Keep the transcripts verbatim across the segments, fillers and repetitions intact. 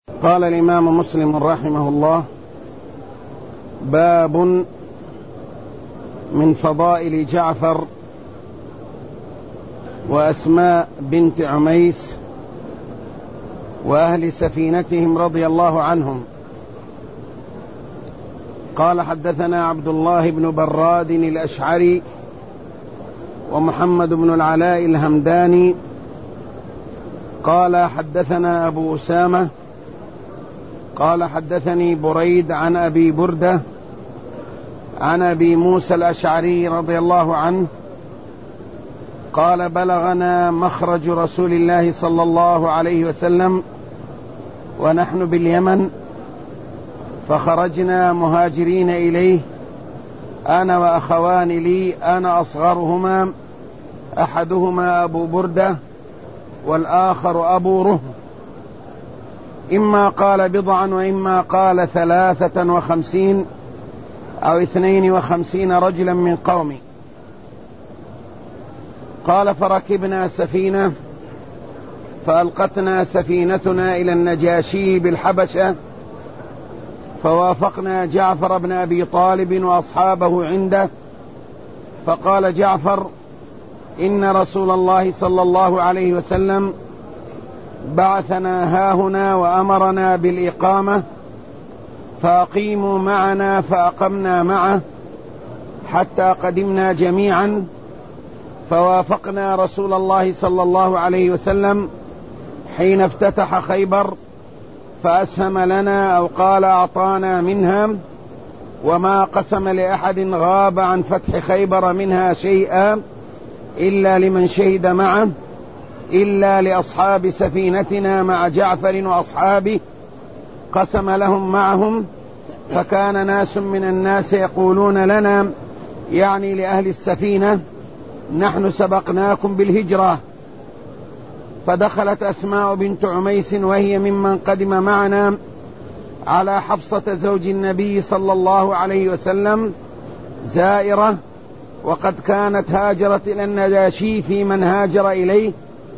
قال الإمام مسلم رحمه الله: باب من فضائل جعفر وأسماء بنت عميس وأهل سفينتهم رضي الله عنهم. قال: حدثنا عبد الله بن براد الأشعري ومحمد بن العلاء الهمداني قال: حدثنا أبو أسامة قال: حدثني بريد عن أبي بردة عن أبي موسى الأشعري رضي الله عنه قال: بلغنا مخرج رسول الله صلى الله عليه وسلم ونحن باليمن، فخرجنا مهاجرين إليه أنا وأخوان لي، أنا أصغرهما، أحدهما أبو بردة والآخر أبو رهم، إما قال بضعا وإما قال ثلاثة وخمسين أو اثنين وخمسين رجلا من قومي. قال: فركبنا سفينة فألقتنا سفينتنا إلى النجاشي بالحبشة، فوافقنا جعفر بن أبي طالب وأصحابه عنده، فقال جعفر: إن رسول الله صلى الله عليه وسلم بعثنا هاهنا وأمرنا بالإقامة، فأقيموا معنا، فأقمنا معه حتى قدمنا جميعا، فوافقنا رسول الله صلى الله عليه وسلم حين افتتح خيبر، فأسهم لنا أو قال أعطانا منها، وما قسم لأحد غاب عن فتح خيبر منها شيئا إلا لمن شهد معه، إلا لأصحاب سفينتنا مع جعفر وأصحابه قسم لهم معهم. فكان ناس من الناس يقولون لنا، يعني لأهل السفينة: نحن سبقناكم بالهجرة. فدخلت أسماء بنت عميس وهي ممن قدم معنا على حفصة زوج النبي صلى الله عليه وسلم زائرة، وقد كانت هاجرت إلى النجاشي في من هاجر إليه.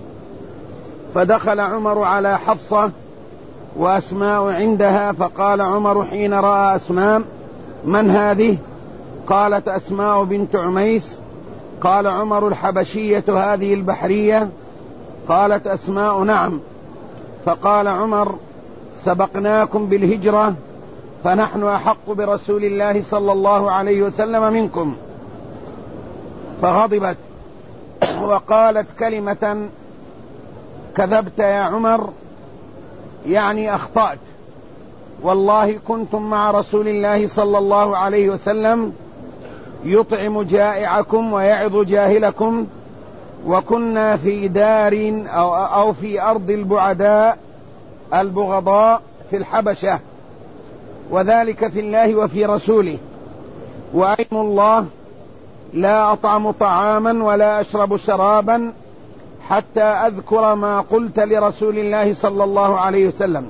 فدخل عمر على حفصة وأسماء عندها، فقال عمر حين رأى أسماء: من هذه؟ قالت: أسماء بنت عميس. قال عمر: الحبشية هذه البحرية؟ قالت أسماء: نعم. فقال عمر: سبقناكم بالهجرة، فنحن أحق برسول الله صلى الله عليه وسلم منكم. فغضبت وقالت كلمة: كذبت يا عمر، يعني أخطأت، والله كنتم مع رسول الله صلى الله عليه وسلم يطعم جائعكم ويعظ جاهلكم، وكنا في دار أو, أو في أرض البعداء البغضاء في الحبشة، وذلك في الله وفي رسوله، وأيم الله لا أطعم طعاما ولا أشرب شرابا حتى أذكر ما قلت لرسول الله صلى الله عليه وسلم،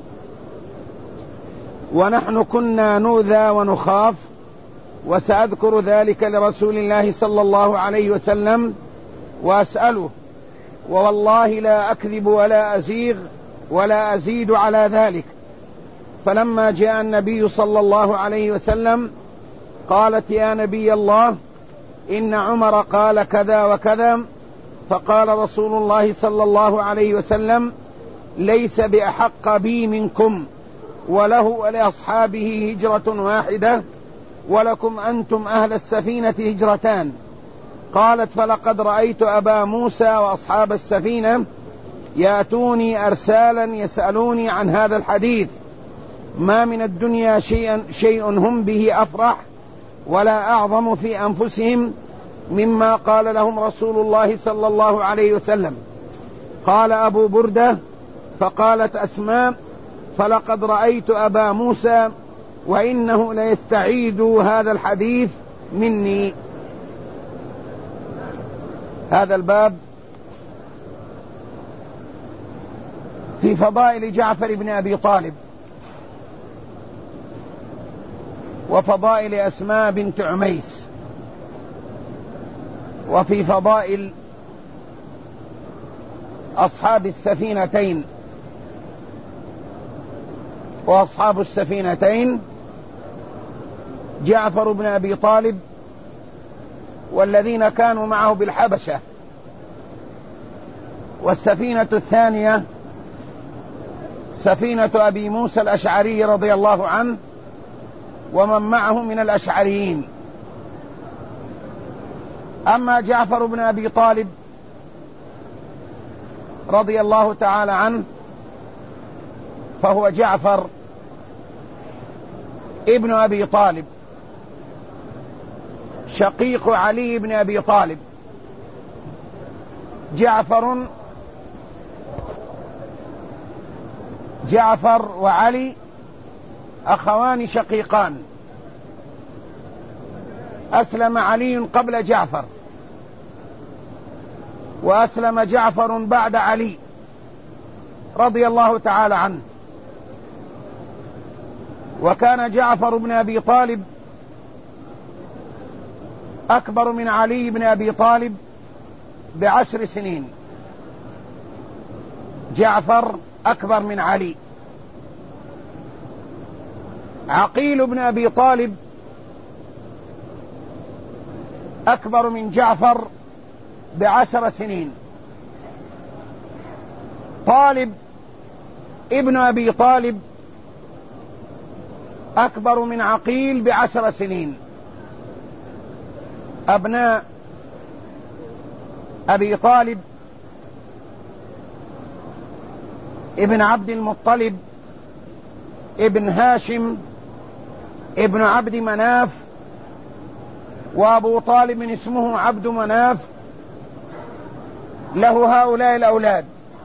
ونحن كنا نؤذى ونخاف، وسأذكر ذلك لرسول الله صلى الله عليه وسلم وأسأله، ووالله لا أكذب ولا أزيغ ولا أزيد على ذلك. فلما جاء النبي صلى الله عليه وسلم قالت: يا نبي الله، إن عمر قال كذا وكذا. فقال رسول الله صلى الله عليه وسلم: ليس بأحق بي منكم، وله ولأصحابه هجرة واحدة، ولكم أنتم أهل السفينة هجرتان. قالت: فلقد رأيت أبا موسى وأصحاب السفينة يأتوني أرسالا يسألوني عن هذا الحديث، ما من الدنيا شيء, شيء هم به أفرح ولا أعظم في أنفسهم مما قال لهم رسول الله صلى الله عليه وسلم. قال أبو بردة: فقالت أسماء: فلقد رأيت أبا موسى وإنه ليستعيد هذا الحديث مني. هذا الباب في فضائل جعفر بن أبي طالب وفضائل أسماء بنت عميس، وفي فضائل أصحاب السفينتين. وأصحاب السفينتين جعفر بن أبي طالب والذين كانوا معه بالحبشة، والسفينة الثانية سفينة أبي موسى الأشعري رضي الله عنه ومن معه من الأشعريين. أما جعفر بن أبي طالب رضي الله تعالى عنه فهو جعفر ابن أبي طالب شقيق علي بن أبي طالب. جعفر جعفر وعلي أخوان شقيقان، أسلم علي قبل جعفر وأسلم جعفر بعد علي رضي الله تعالى عنه. وكان جعفر بن أبي طالب أكبر من علي بن أبي طالب بعشر سنين. جعفر أكبر من علي. عقيل بن أبي طالب أكبر من جعفر بعشر سنين. طالب ابن أبي طالب أكبر من عقيل بعشر سنين. أبناء أبي طالب ابن عبد المطلب ابن هاشم ابن عبد مناف، وأبو طالب اسمه عبد مناف، له هؤلاء الأولاد: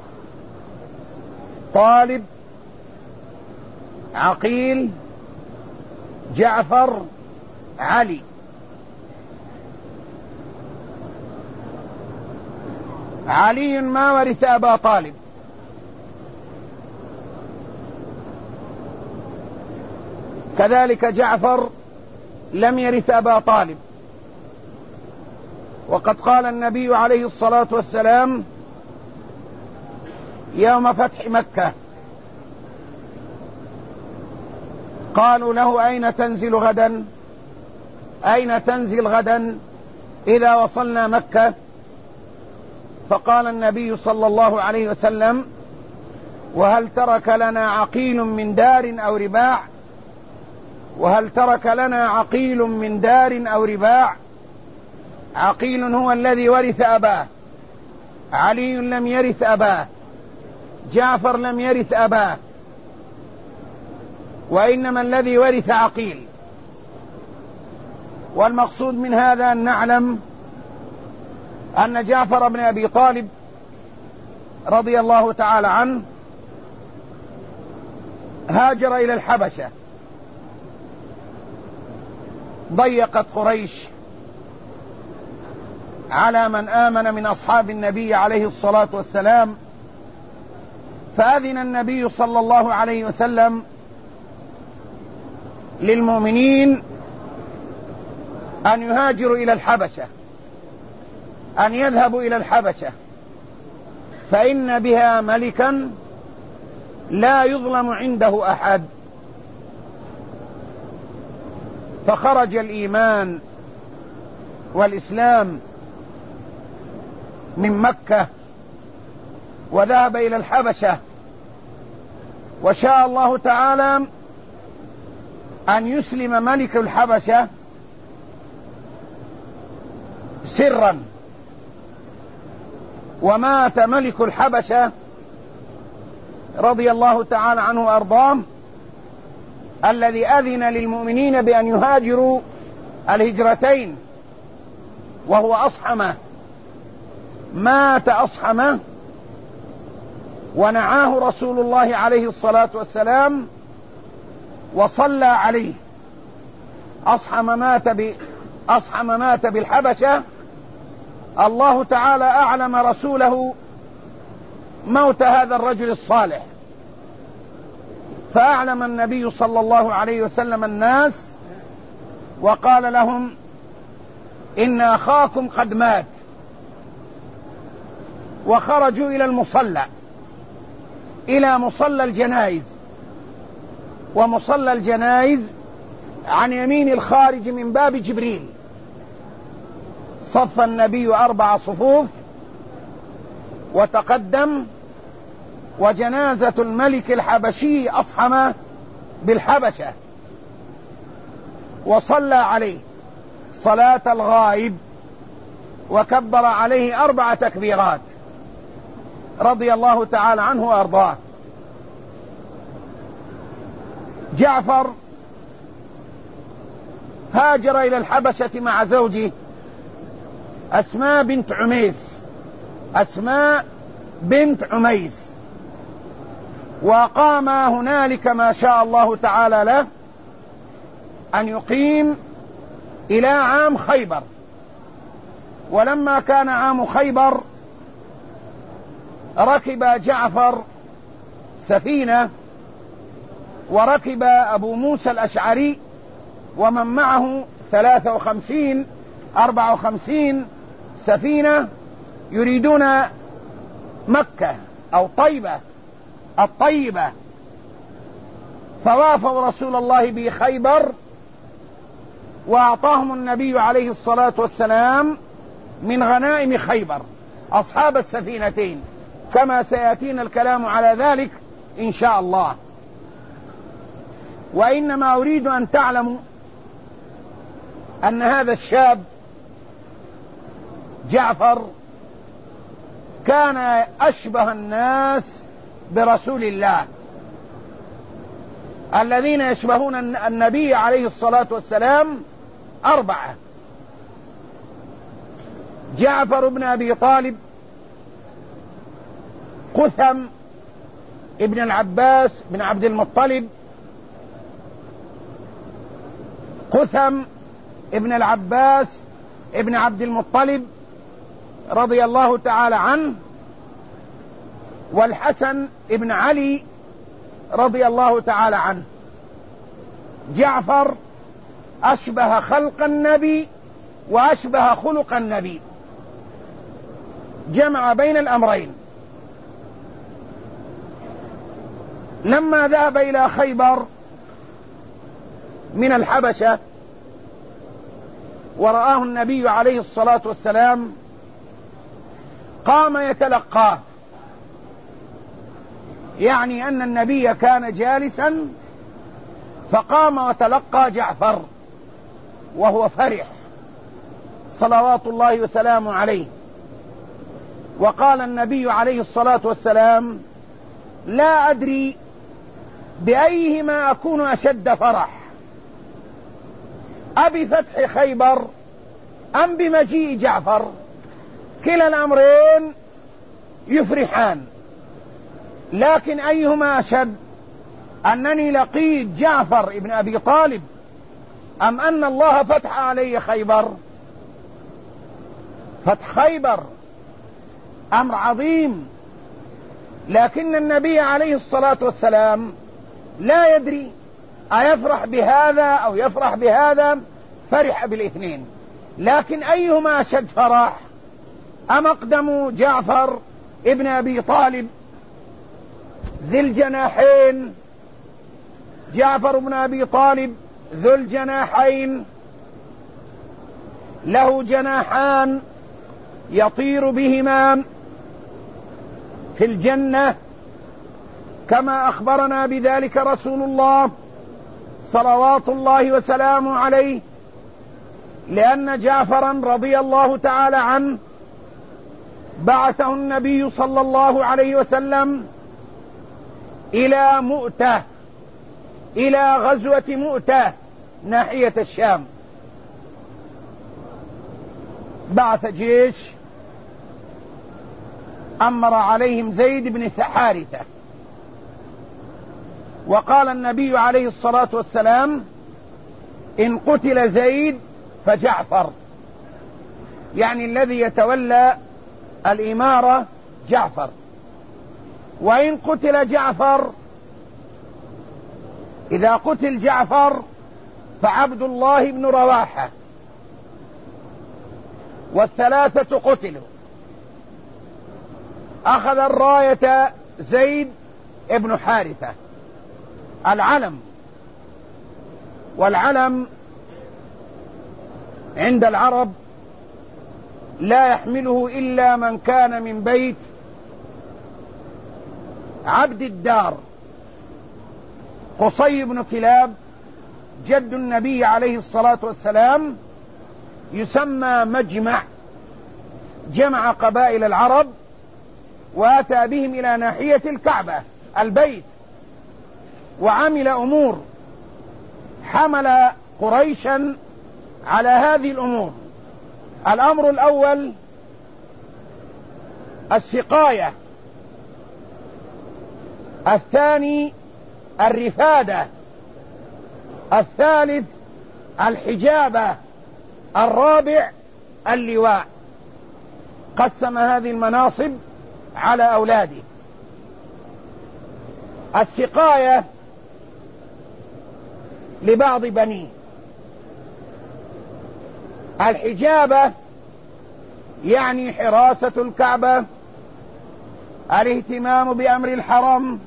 طالب، عقيل، جعفر، علي. علي ما ورث أبا طالب، كذلك جعفر لم يرث أبا طالب. وقد قال النبي عليه الصلاة والسلام يوم فتح مكة، قالوا له: أين تنزل غدا؟ أين تنزل غدا إذا وصلنا مكة؟ فقال النبي صلى الله عليه وسلم: وهل ترك لنا عقيل من دار أو رباع؟ وهل ترك لنا عقيل من دار أو رباع؟ عقيل هو الذي ورث أباه، علي لم يرث أباه، جعفر لم يرث أباه، وإنما الذي ورث عقيل. والمقصود من هذا أن نعلم أن جعفر بن أبي طالب رضي الله تعالى عنه هاجر إلى الحبشة. ضيقت قريش على من آمن من أصحاب النبي عليه الصلاة والسلام، فأذن النبي صلى الله عليه وسلم للمؤمنين أن يهاجروا إلى الحبشة، أن يذهبوا إلى الحبشة، فإن بها ملكا لا يظلم عنده أحد. فخرج الإيمان والإسلام من مكة وذهب إلى الحبشة، وشاء الله تعالى أن يسلم ملك الحبشة سرا. ومات ملك الحبشة رضي الله تعالى عنه وأرضاه الذي أذن للمؤمنين بأن يهاجروا الهجرتين، وهو أصحمة. مات أصحمة ونعاه رسول الله عليه الصلاة والسلام وصلى عليه. أصحم مات ب... أصحم مات بالحبشة. الله تعالى أعلم رسوله موت هذا الرجل الصالح، فأعلم النبي صلى الله عليه وسلم الناس وقال لهم: إن أخاكم قد مات. وخرجوا إلى المصلى، إلى مصلى الجنائز، ومصلى الجنائز عن يمين الخارج من باب جبريل. صف النبي أربع صفوف وتقدم، وجنازة الملك الحبشي أصحم بالحبشة، وصلى عليه صلاة الغائب وكبر عليه أربع تكبيرات رضي الله تعالى عنه وأرضاه. جعفر هاجر إلى الحبشة مع زوجه أسماء بنت عميس أسماء بنت عميس وقام هنالك ما شاء الله تعالى له أن يقيم إلى عام خيبر. ولما كان عام خيبر ركب جعفر سفينة، وركب أبو موسى الأشعري ومن معه ثلاثة وخمسين أربعة وخمسين سفينة يريدون مكة أو طيبة الطيبة، فوافوا رسول الله بخيبر وأعطاهم النبي عليه الصلاة والسلام من غنائم خيبر أصحاب السفينتين، كما سيأتينا الكلام على ذلك إن شاء الله. وإنما أريد أن تعلموا أن هذا الشاب جعفر كان أشبه الناس برسول الله، الذين يشبهون النبي عليه الصلاة والسلام أربعة: جعفر بن أبي طالب، قثم ابن العباس بن عبد المطلب، قثم ابن العباس ابن عبد المطلب رضي الله تعالى عنه، والحسن ابن علي رضي الله تعالى عنه. جعفر أشبه خلق النبي وأشبه خلق النبي، جمع بين الأمرين. لما ذهب إلى خيبر من الحبشة ورآه النبي عليه الصلاة والسلام قام يتلقاه، يعني أن النبي كان جالسا فقام وتلقى جعفر وهو فرح صلوات الله وسلامه عليه. وقال النبي عليه الصلاة والسلام: لا أدري بأيهما أكون أشد فرح، أبي فتح خيبر أم بمجيء جعفر؟ كلا الأمرين يفرحان، لكن أيهما أشد، أنني لقيت جعفر ابن أبي طالب أم أن الله فتح علي خيبر؟ فتح خيبر أمر عظيم، لكن النبي عليه الصلاة والسلام لا يدري أيفرح بهذا أو يفرح بهذا، فرح بالاثنين. لكن أيهما أشد فرح؟ أم أقدم جعفر ابن أبي طالب ذي الجناحين، جعفر بن أبي طالب ذو الجناحين، له جناحان يطير بهما في الجنة، كما أخبرنا بذلك رسول الله صلوات الله وسلامه عليه، لأن جعفرا رضي الله تعالى عنه بعثه النبي صلى الله عليه وسلم إلى مؤتة، إلى غزوة مؤتة ناحية الشام، بعث جيش أمر عليهم زيد بن حارثة، وقال النبي عليه الصلاة والسلام: إن قتل زيد فجعفر، يعني الذي يتولى الإمارة جعفر، وإن قتل جعفر، إذا قتل جعفر فعبد الله بن رواحة، والثلاثة قتلوا. أخذ الراية زيد ابن حارثة العلم والعلم عند العرب لا يحمله إلا من كان من بيت عبد الدار. قصي بن كلاب جد النبي عليه الصلاة والسلام يسمى مجمع، جمع قبائل العرب واتى بهم إلى ناحية الكعبة البيت، وعمل أمور حمل قريشا على هذه الأمور. الأمر الأول السقاية، الثاني الرفادة، الثالث الحجابة، الرابع اللواء. قسم هذه المناصب على أولاده. السقاية لبعض بنيه، الحجابة يعني حراسة الكعبة، الاهتمام بأمر الحرم،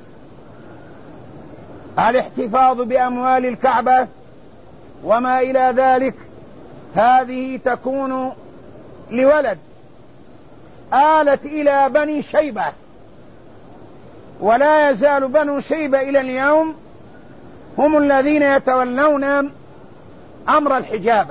الاحتفاظ بأموال الكعبة وما إلى ذلك. هذه تكون لولد، آلت إلى بني شيبة، ولا يزال بنو شيبة إلى اليوم هم الذين يتولون أمر الحجابة،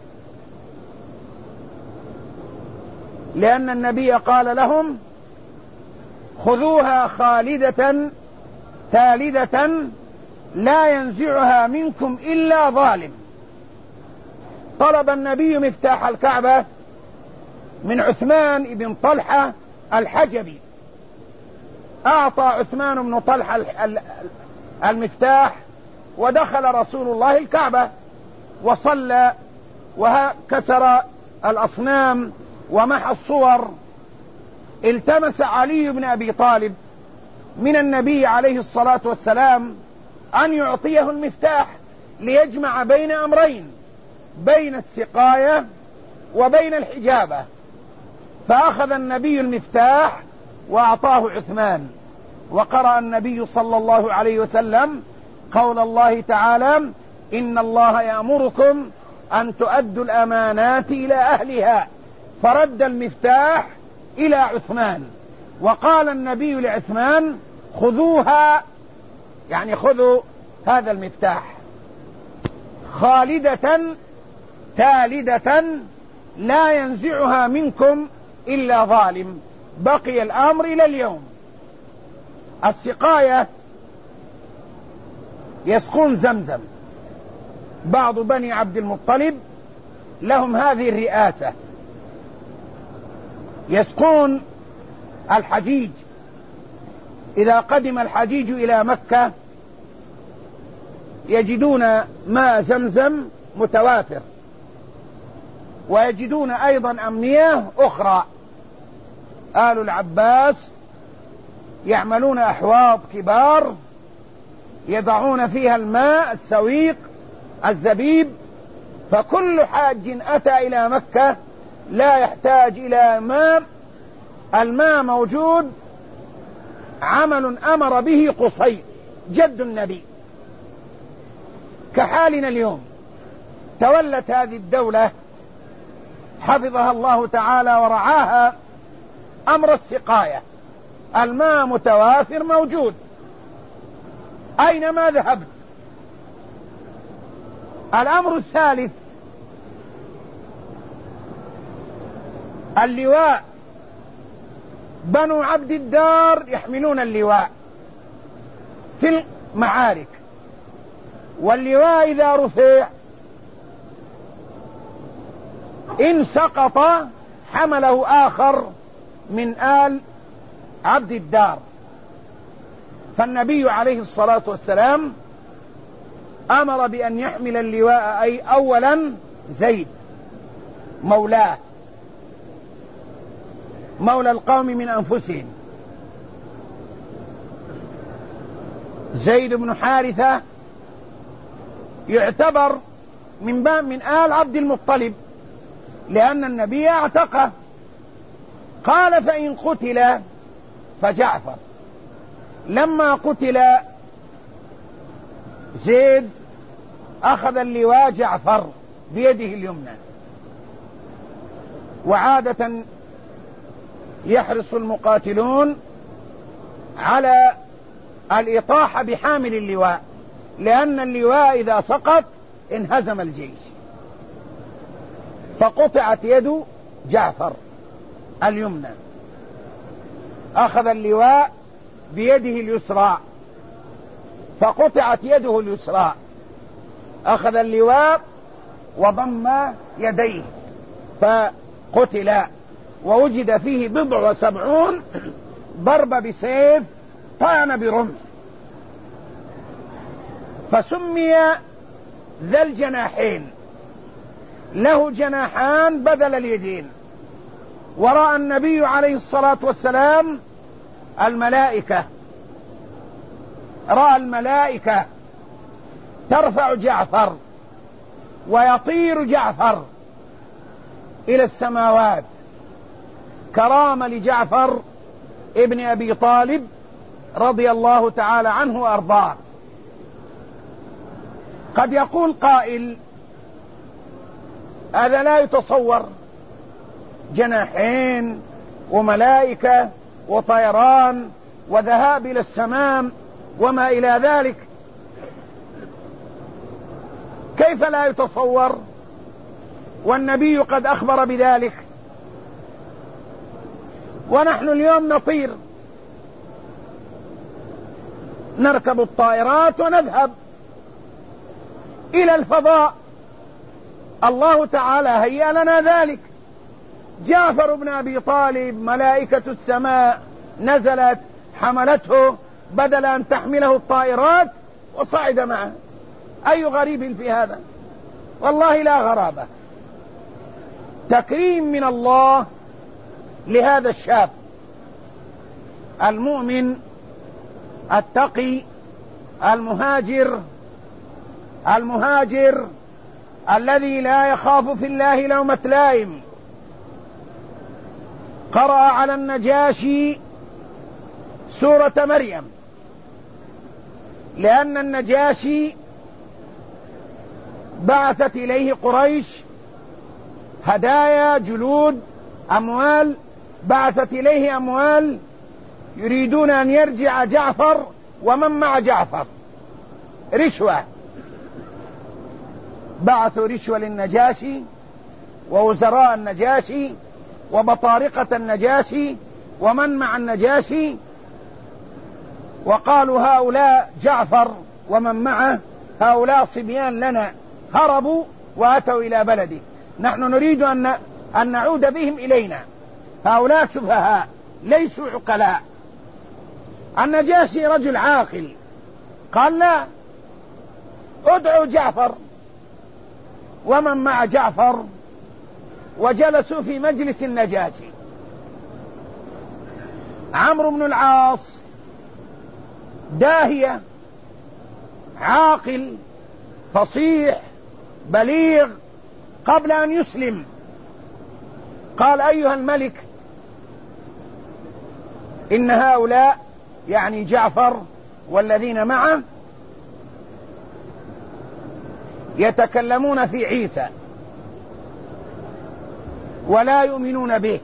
لأن النبي قال لهم: خذوها خالدة ثالدة لا ينزعها منكم إلا ظالم. طلب النبي مفتاح الكعبة من عثمان بن طلحة الحجبي، أعطى عثمان بن طلحة المفتاح، ودخل رسول الله الكعبة وصلى وكسر الأصنام ومحى الصور. التمس علي بن أبي طالب من النبي عليه الصلاة والسلام أن يعطيه المفتاح ليجمع بين أمرين، بين السقاية وبين الحجابة، فأخذ النبي المفتاح وأعطاه عثمان. وقرأ النبي صلى الله عليه وسلم قول الله تعالى: إن الله يأمركم أن تؤدوا الأمانات إلى أهلها، فرد المفتاح إلى عثمان. وقال النبي لعثمان: خذوها، يعني خذوا هذا المفتاح، خالدة تالدة لا ينزعها منكم إلا ظالم. بقي الأمر إلى اليوم. السقاية يسقون زمزم. بعض بني عبد المطلب لهم هذه الرئاسة، يسقون الحجيج. إذا قدم الحجيج إلى مكة يجدون ماء زمزم متوافر، ويجدون أيضا مياه أخرى. آل العباس يعملون أحواض كبار يضعون فيها الماء السويق الزبيب، فكل حاج أتى إلى مكة لا يحتاج إلى ماء، الماء موجود. عمل أمر به قصي جد النبي، كحالنا اليوم. تولت هذه الدولة حفظها الله تعالى ورعاها أمر السقاية، الماء متوافر موجود أينما ذهبت. الأمر الثالث اللواء. بنو عبد الدار يحملون اللواء في المعارك، واللواء إذا رفع إن سقط حمله آخر من آل عبد الدار. فالنبي عليه الصلاة والسلام أمر بأن يحمل اللواء أي أولا زيد مولاه، مولى القوم من أنفسهم، زيد بن حارثة يعتبر من من آل عبد المطلب، لأن النبي اعتقه. قال: فإن قتل فجعفر. لما قتل زيد أخذ اللواء جعفر بيده اليمنى. وعادة يحرص المقاتلون على الإطاحة بحامل اللواء، لأن اللواء إذا سقط انهزم الجيش. فقطعت يد جعفر اليمنى، أخذ اللواء بيده اليسرى فقطعت يده اليسرى، أخذ اللواء وضم يديه فقتل، ووجد فيه بضع وسبعون ضرب بسيف طعن برمح، فسمي ذا الجناحين، له جناحان بدل اليدين. ورأى النبي عليه الصلاة والسلام الملائكة، رأى الملائكة ترفع جعفر ويطير جعفر إلى السماوات كرامة لجعفر ابن أبي طالب رضي الله تعالى عنه وأرضاه. قد يقول قائل هذا لا يتصور، جناحين وملائكة وطيران وذهاب إلى السماء وما إلى ذلك، كيف لا يتصور والنبي قد أخبر بذلك؟ ونحن اليوم نطير، نركب الطائرات ونذهب إلى الفضاء، الله تعالى هيأ لنا ذلك. جعفر بن أبي طالب ملائكة السماء نزلت حملته بدل أن تحمله الطائرات وصعد معه، أي غريب في هذا؟ والله لا غرابة، تكريم من الله لهذا الشاب المؤمن التقي المهاجر المهاجر الذي لا يخاف في الله لومة لائم. قرأ على النجاشي سورة مريم، لأن النجاشي بعثت إليه قريش هدايا، جلود، أموال، بعثت إليه أموال يريدون أن يرجع جعفر ومن مع جعفر، رشوة، بعثوا رشوة للنجاشي ووزراء النجاشي وبطارقة النجاشي ومن مع النجاشي، وقالوا هؤلاء جعفر ومن معه هؤلاء صبيان لنا هربوا وأتوا إلى بلده، نحن نريد أن أن نعود بهم إلينا، هؤلاء سفهاء ليسوا عقلاء. النجاشي رجل عاقل، قال لا، ادعوا جعفر ومن مع جعفر، وجلسوا في مجلس النجاشي. عمرو بن العاص داهية، عاقل، فصيح، بليغ، قبل أن يسلم قال أيها الملك إن هؤلاء يعني جعفر والذين معه يتكلمون في عيسى ولا يؤمنون به،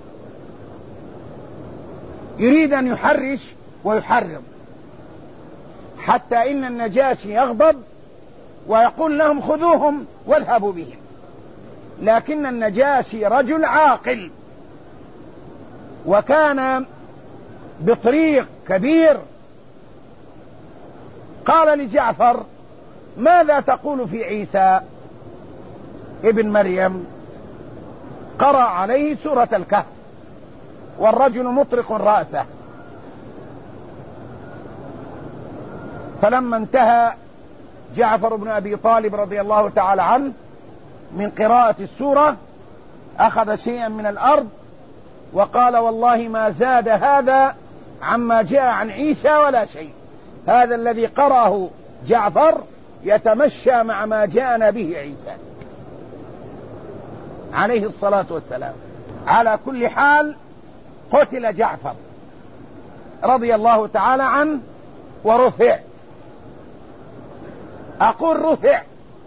يريد أن يحرش ويحرض حتى إن النجاشي يغضب ويقول لهم خذوهم واذهبوا بهم، لكن النجاشي رجل عاقل وكان بطريق كبير. قال لجعفر ماذا تقول في عيسى ابن مريم؟ قرأ عليه سورة الكهف والرجل مطرق رأسه. فلما انتهى جعفر بن أبي طالب رضي الله تعالى عنه من قراءة السورة أخذ شيئا من الأرض وقال والله ما زاد هذا عما جاء عن عيسى ولا شيء، هذا الذي قرأه جعفر يتمشى مع ما جاءنا به عيسى عليه الصلاة والسلام. على كل حال قتل جعفر رضي الله تعالى عنه ورفع، أقول رفع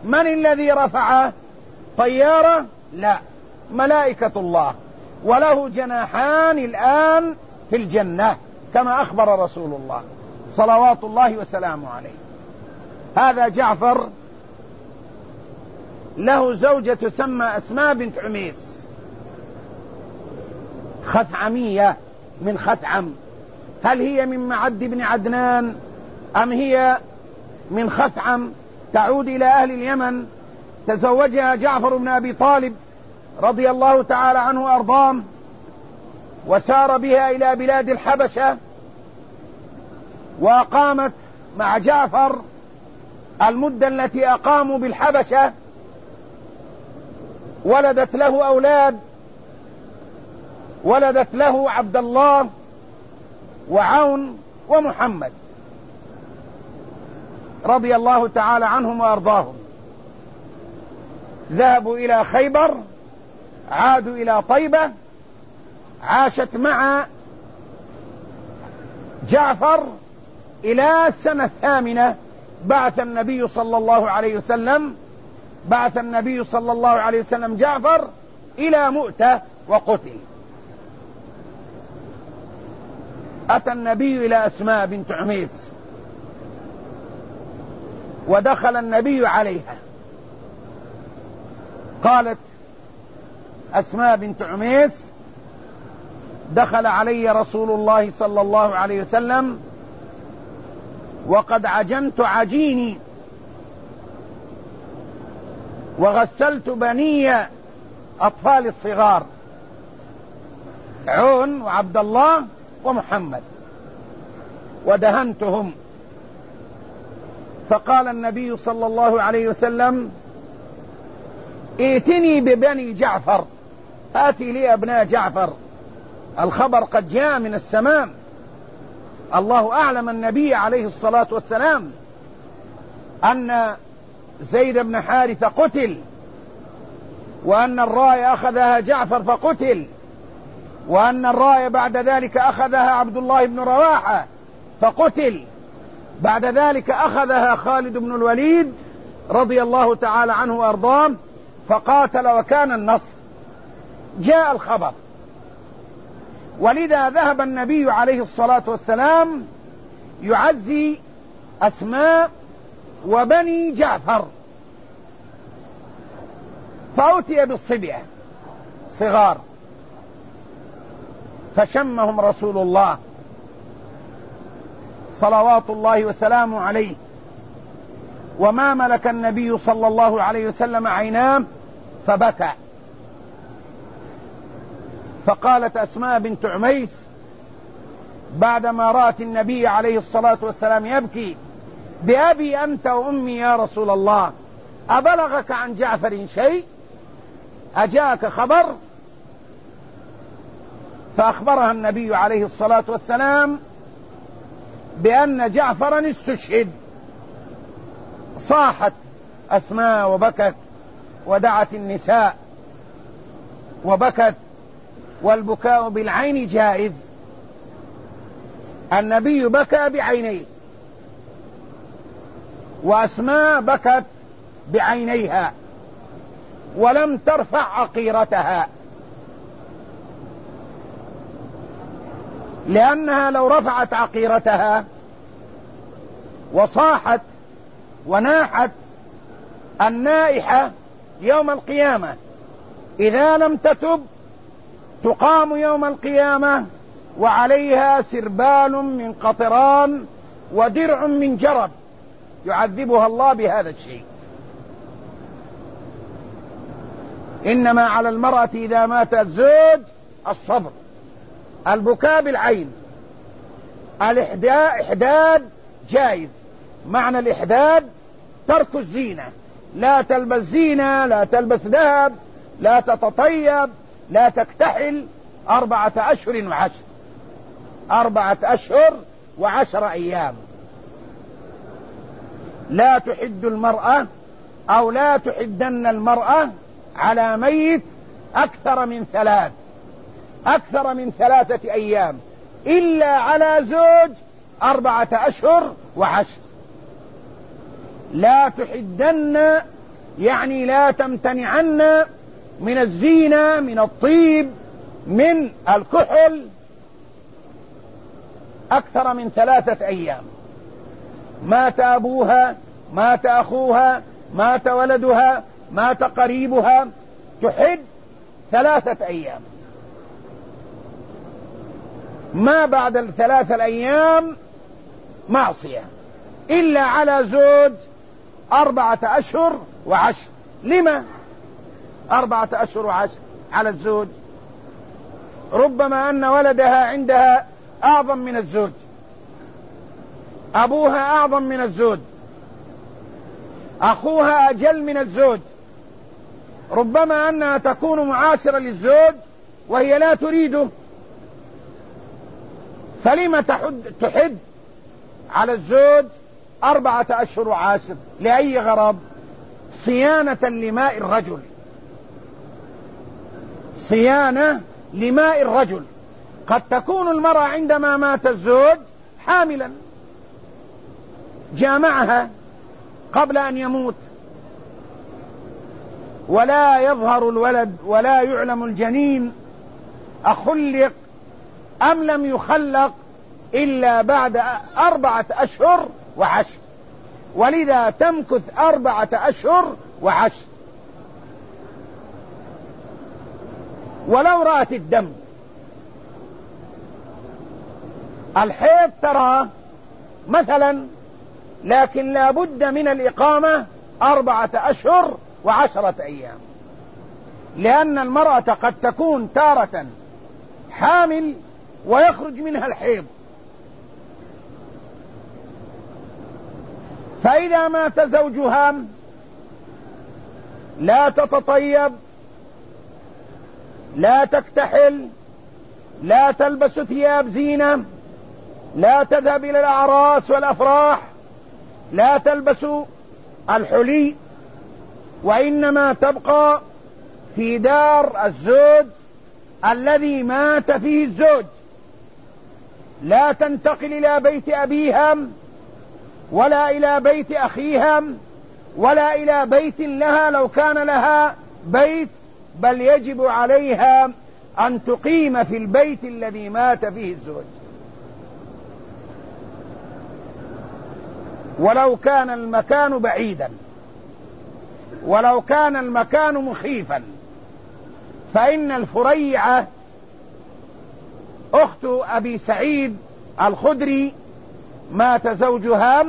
من الذي رفعه؟ طيارة؟ لا، ملائكة الله، وله جناحان الآن في الجنة كما أخبر رسول الله صلوات الله وسلامه عليه. هذا جعفر له زوجة تسمى أسماء بنت عميس، خثعمية من خثعم. هل هي من معد بن عدنان أم هي من خثعم تعود إلى أهل اليمن؟ تزوجها جعفر بن أبي طالب رضي الله تعالى عنه وأرضاه، وسار بها إلى بلاد الحبشة، وأقامت مع جعفر المدة التي أقاموا بالحبشة، ولدت له أولاد، ولدت له عبد الله وعون ومحمد رضي الله تعالى عنهم وأرضاهم. ذهبوا إلى خيبر، عادوا إلى طيبة، عاشت مع جعفر إلى السنة الثامنة. بعث النبي صلى الله عليه وسلم بعث النبي صلى الله عليه وسلم جعفر إلى مؤتة وقتل. أتى النبي إلى أسماء بنت عميس ودخل النبي عليها. قالت أسماء بنت عميس: دخل علي رسول الله صلى الله عليه وسلم وقد عجنت عجيني وغسلت بني أطفال الصغار، عون وعبد الله ومحمد، ودهنتهم. فقال النبي صلى الله عليه وسلم: ائتني ببني جعفر، آتي لي أبناء جعفر، الخبر قد جاء من السماء. الله أعلم النبي عليه الصلاة والسلام أن زيد بن حارثة قتل، وأن الراية أخذها جعفر فقتل، وأن الراية بعد ذلك أخذها عبد الله بن رواحة فقتل، بعد ذلك أخذها خالد بن الوليد رضي الله تعالى عنه وأرضاه فقاتل وكان النصر. جاء الخبر، ولذا ذهب النبي عليه الصلاة والسلام يعزي أسماء وبني جعفر، فأتي بالصبية صغار فشمهم رسول الله صلوات الله وسلامه عليه، وما ملك النبي صلى الله عليه وسلم عيناه فبكى. فقالت أسماء بنت عميس بعدما رأت النبي عليه الصلاة والسلام يبكي: بأبي أنت وأمي يا رسول الله، أبلغك عن جعفر شيء؟ أجاك خبر؟ فأخبرها النبي عليه الصلاة والسلام بأن جعفرا استشهد. صاحت أسماء وبكت، ودعت النساء وبكت، والبكاء بالعين جائز. النبي بكى بعينيه، وأسماء بكت بعينيها، ولم ترفع عقيرتها، لأنها لو رفعت عقيرتها وصاحت وناحت النائحة يوم القيامة إذا لم تتب تقام يوم القيامة وعليها سربال من قطران ودرع من جرب يعذبها الله بهذا الشيء. إنما على المرأة إذا مات الزوج الصبر، البكاء بالعين. الإحداد جائز، معنى الإحداد ترك الزينة، لا تلبس زينة، لا تلبس ذهب، لا تتطيب، لا تكتحل، أربعة أشهر وعشر أربعة أشهر وعشر أيام. لا تحد المرأة أو لا تحدن المرأة على ميت أكثر من ثلاث أكثر من ثلاثة أيام، إلا على زوج أربعة أشهر وعشر. لا تحدن يعني لا تمتنعن من الزينة، من الطيب، من الكحل أكثر من ثلاثة أيام. مات أبوها، مات أخوها، مات ولدها، مات قريبها، تحد ثلاثة أيام. ما بعد الثلاثة الأيام معصية، إلا على زوج أربعة أشهر وعشر. لما أربعة أشهر وعشر على الزوج؟ ربما أن ولدها عندها أعظم من الزوج، أبوها أعظم من الزوج، أخوها أجل من الزوج، ربما أنها تكون معاشرة للزوج وهي لا تريده، فلما تحد, تحد على الزوج أربعة أشهر وعاشر؟ لأي غرض؟ صيانة لماء الرجل، صيانة لماء الرجل. قد تكون المرأة عندما مات الزوج حاملا، جامعها قبل أن يموت، ولا يظهر الولد ولا يعلم الجنين أخلق أم لم يخلق إلا بعد أربعة أشهر وعشر، ولذا تمكث أربعة أشهر وعشر. ولو رأت الدم، الحيض ترى مثلا، لكن لا بد من الإقامة أربعة أشهر وعشرة أيام، لأن المرأة قد تكون تارة حامل ويخرج منها الحيض، فإذا مات زوجها لا تتطيب، لا تكتحل، لا تلبس ثياب زينة، لا تذهب إلى الأعراس والأفراح، لا تلبس الحلي، وإنما تبقى في دار الزوج الذي مات فيه الزوج، لا تنتقل إلى بيت أبيها ولا إلى بيت أخيها ولا إلى بيت لها لو كان لها بيت، بل يجب عليها أن تقيم في البيت الذي مات فيه الزوج، ولو كان المكان بعيدا، ولو كان المكان مخيفا. فإن الفريعة أخت أبي سعيد الخدري مات زوجها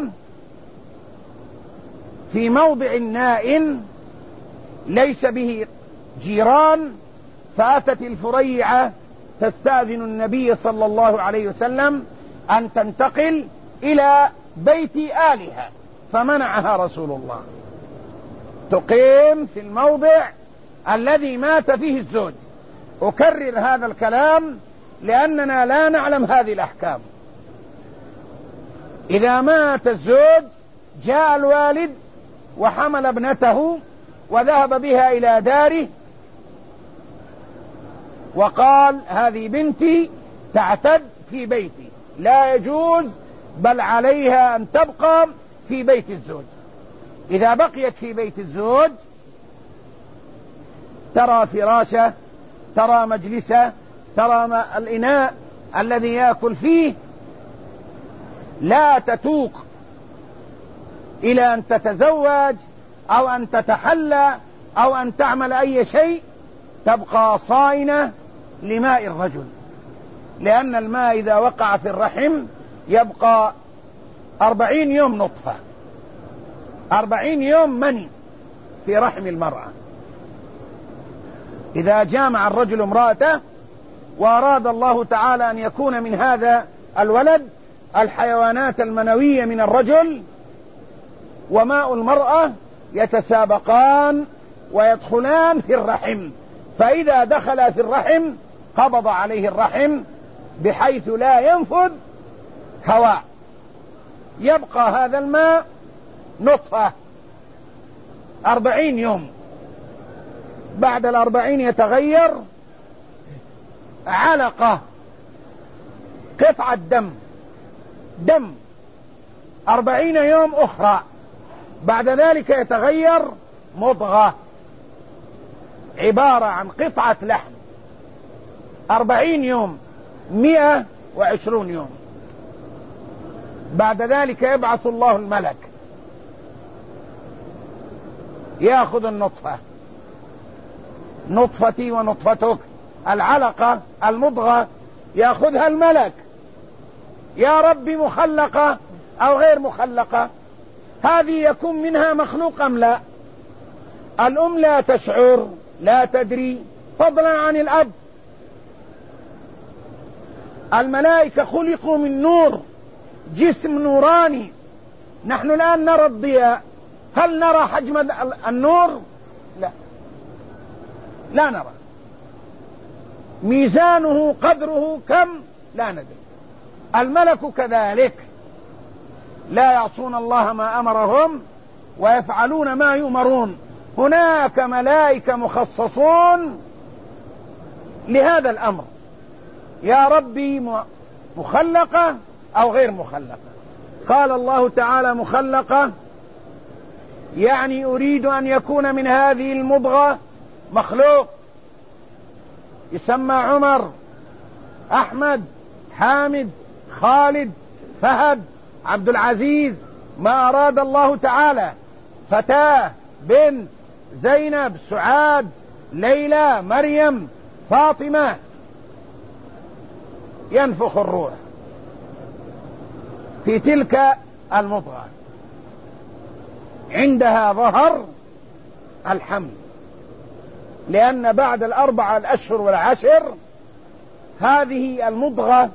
في موضع نائٍ ليس به جيران، فأتت الفريعة تستأذن النبي صلى الله عليه وسلم أن تنتقل إلى بيت آلهة، فمنعها رسول الله، تقيم في الموضع الذي مات فيه الزوج. أكرر هذا الكلام لأننا لا نعلم هذه الأحكام. إذا مات الزوج جاء الوالد وحمل ابنته وذهب بها إلى داره وقال هذه بنتي تعتد في بيتي، لا يجوز، بل عليها أن تبقى في بيت الزوج. إذا بقيت في بيت الزوج ترى فراشه، ترى مجلسه، ترى الإناء الذي يأكل فيه، لا تتوق إلى أن تتزوج أو أن تتحلى أو أن تعمل أي شيء، تبقى صائنة لماء الرجل، لأن الماء إذا وقع في الرحم يبقى أربعين يوم نطفة، أربعين يوم مني في رحم المرأة. إذا جامع الرجل امرأته وأراد الله تعالى أن يكون من هذا الولد الحيوانات المنوية من الرجل وماء المرأة يتسابقان ويدخلان في الرحم، فإذا دخل في الرحم قبض عليه الرحم بحيث لا ينفذ هواء، يبقى هذا الماء نطفة أربعين يوم، بعد الأربعين يتغير علقة، قطعة دم، دم أربعين يوم أخرى، بعد ذلك يتغير مضغة عبارة عن قطعة لحم أربعين يوم، مئة وعشرون يوم. بعد ذلك يبعث الله الملك يأخذ النطفة، نطفتي ونطفتك، العلقة المضغة، يأخذها الملك. يا رب مخلقة أو غير مخلقة؟ هذه يكون منها مخلوق أم لا؟ الأم لا تشعر، لا تدري، فضلا عن الأب. الملائكة خلقوا من نور، جسم نوراني. نحن الآن نرى الضياء، هل نرى حجم النور؟ لا، لا نرى. ميزانه قدره كم؟ لا ندري. الملك كذلك، لا يعصون الله ما أمرهم ويفعلون ما يؤمرون. هناك ملائكة مخصصون لهذا الأمر. يا ربي مخلقة أو غير مخلقة؟ قال الله تعالى مخلقة، يعني أريد أن يكون من هذه المضغة مخلوق يسمى عمر، أحمد، حامد، خالد، فهد، عبد العزيز، ما أراد الله تعالى. فتاة، بنت، زينب، سعاد، ليلى، مريم، فاطمة. ينفخ الروح في تلك المضغة، عندها ظهر الحمل، لأن بعد الأربعة الأشهر والعشر هذه المضغة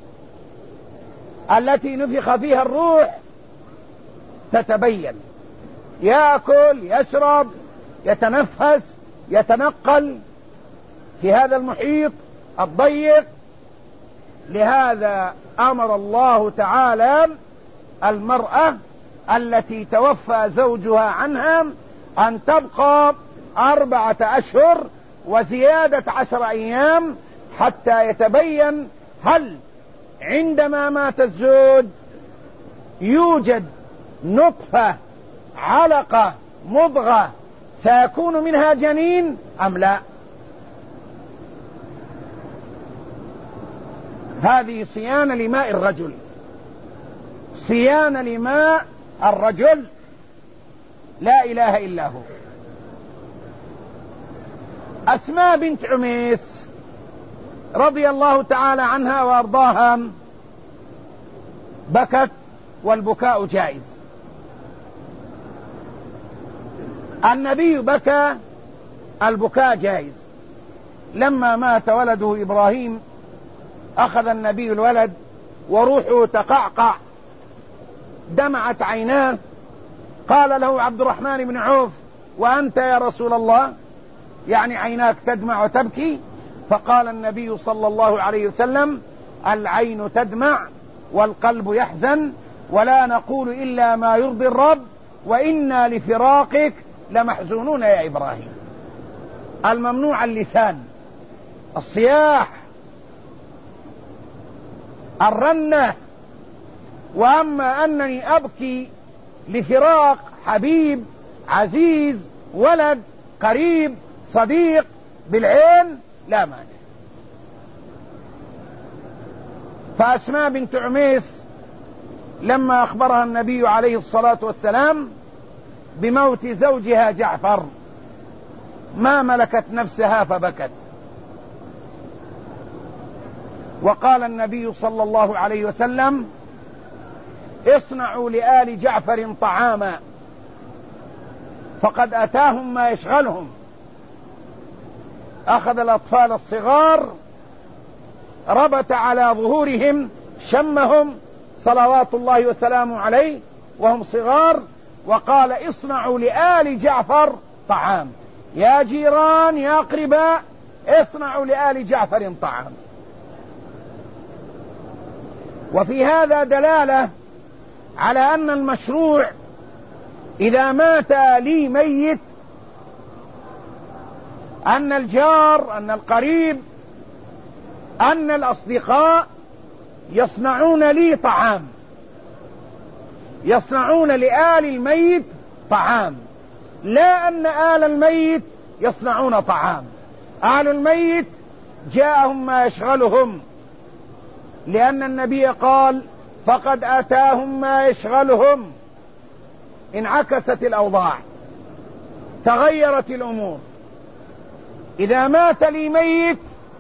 التي نفخ فيها الروح تتبين، يأكل، يشرب، يتنفس، يتنقل في هذا المحيط الضيق. لهذا أمر الله تعالى المرأة التي توفى زوجها عنها أن تبقى أربعة أشهر وزيادة عشر أيام حتى يتبين هل عندما مات الزوج يوجد نطفة، علقة، مضغة سيكون منها جنين أم لا. هذه صيانة لماء الرجل، صيانة لماء الرجل، لا إله إلا هو. أسماء بنت عميس رضي الله تعالى عنها وأرضاها بكت، والبكاء جائز. النبي بكى، البكاء جائز. لما مات ولده إبراهيم أخذ النبي الولد وروحه تقعقع، دمعت عيناه. قال له عبد الرحمن بن عوف: وأنت يا رسول الله؟ يعني عيناك تدمع وتبكي؟ فقال النبي صلى الله عليه وسلم: العين تدمع والقلب يحزن، ولا نقول إلا ما يرضي الرب، وإنا لفراقك لمحزونون يا إبراهيم. الممنوع اللسان، الصياح، الرنة. وأما أنني أبكي لفراق حبيب عزيز، ولد قريب صديق بالعين، لا مانع. فأسماء بنت عميس لما أخبرها النبي عليه الصلاة والسلام بموت زوجها جعفر ما ملكت نفسها فبكت. وقال النبي صلى الله عليه وسلم: اصنعوا لآل جعفر طعاما فقد أتاهم ما يشغلهم. أخذ الأطفال الصغار، ربط على ظهورهم، شمهم صلوات الله وسلامه عليه وهم صغار، وقال: اصنعوا لآل جعفر طعام، يا جيران يا أقرباء اصنعوا لآل جعفر طعام. وفي هذا دلالة على أن المشروع إذا مات لي ميت أن الجار، أن القريب، أن الأصدقاء يصنعون لي طعام، يصنعون لآل الميت طعام. لا أن آل الميت يصنعون طعام. آل الميت جاءهم ما يشغلهم، لأن النبي قال فقد آتاهم ما يشغلهم. انعكست الأوضاع، تغيرت الأمور. إذا مات لي ميت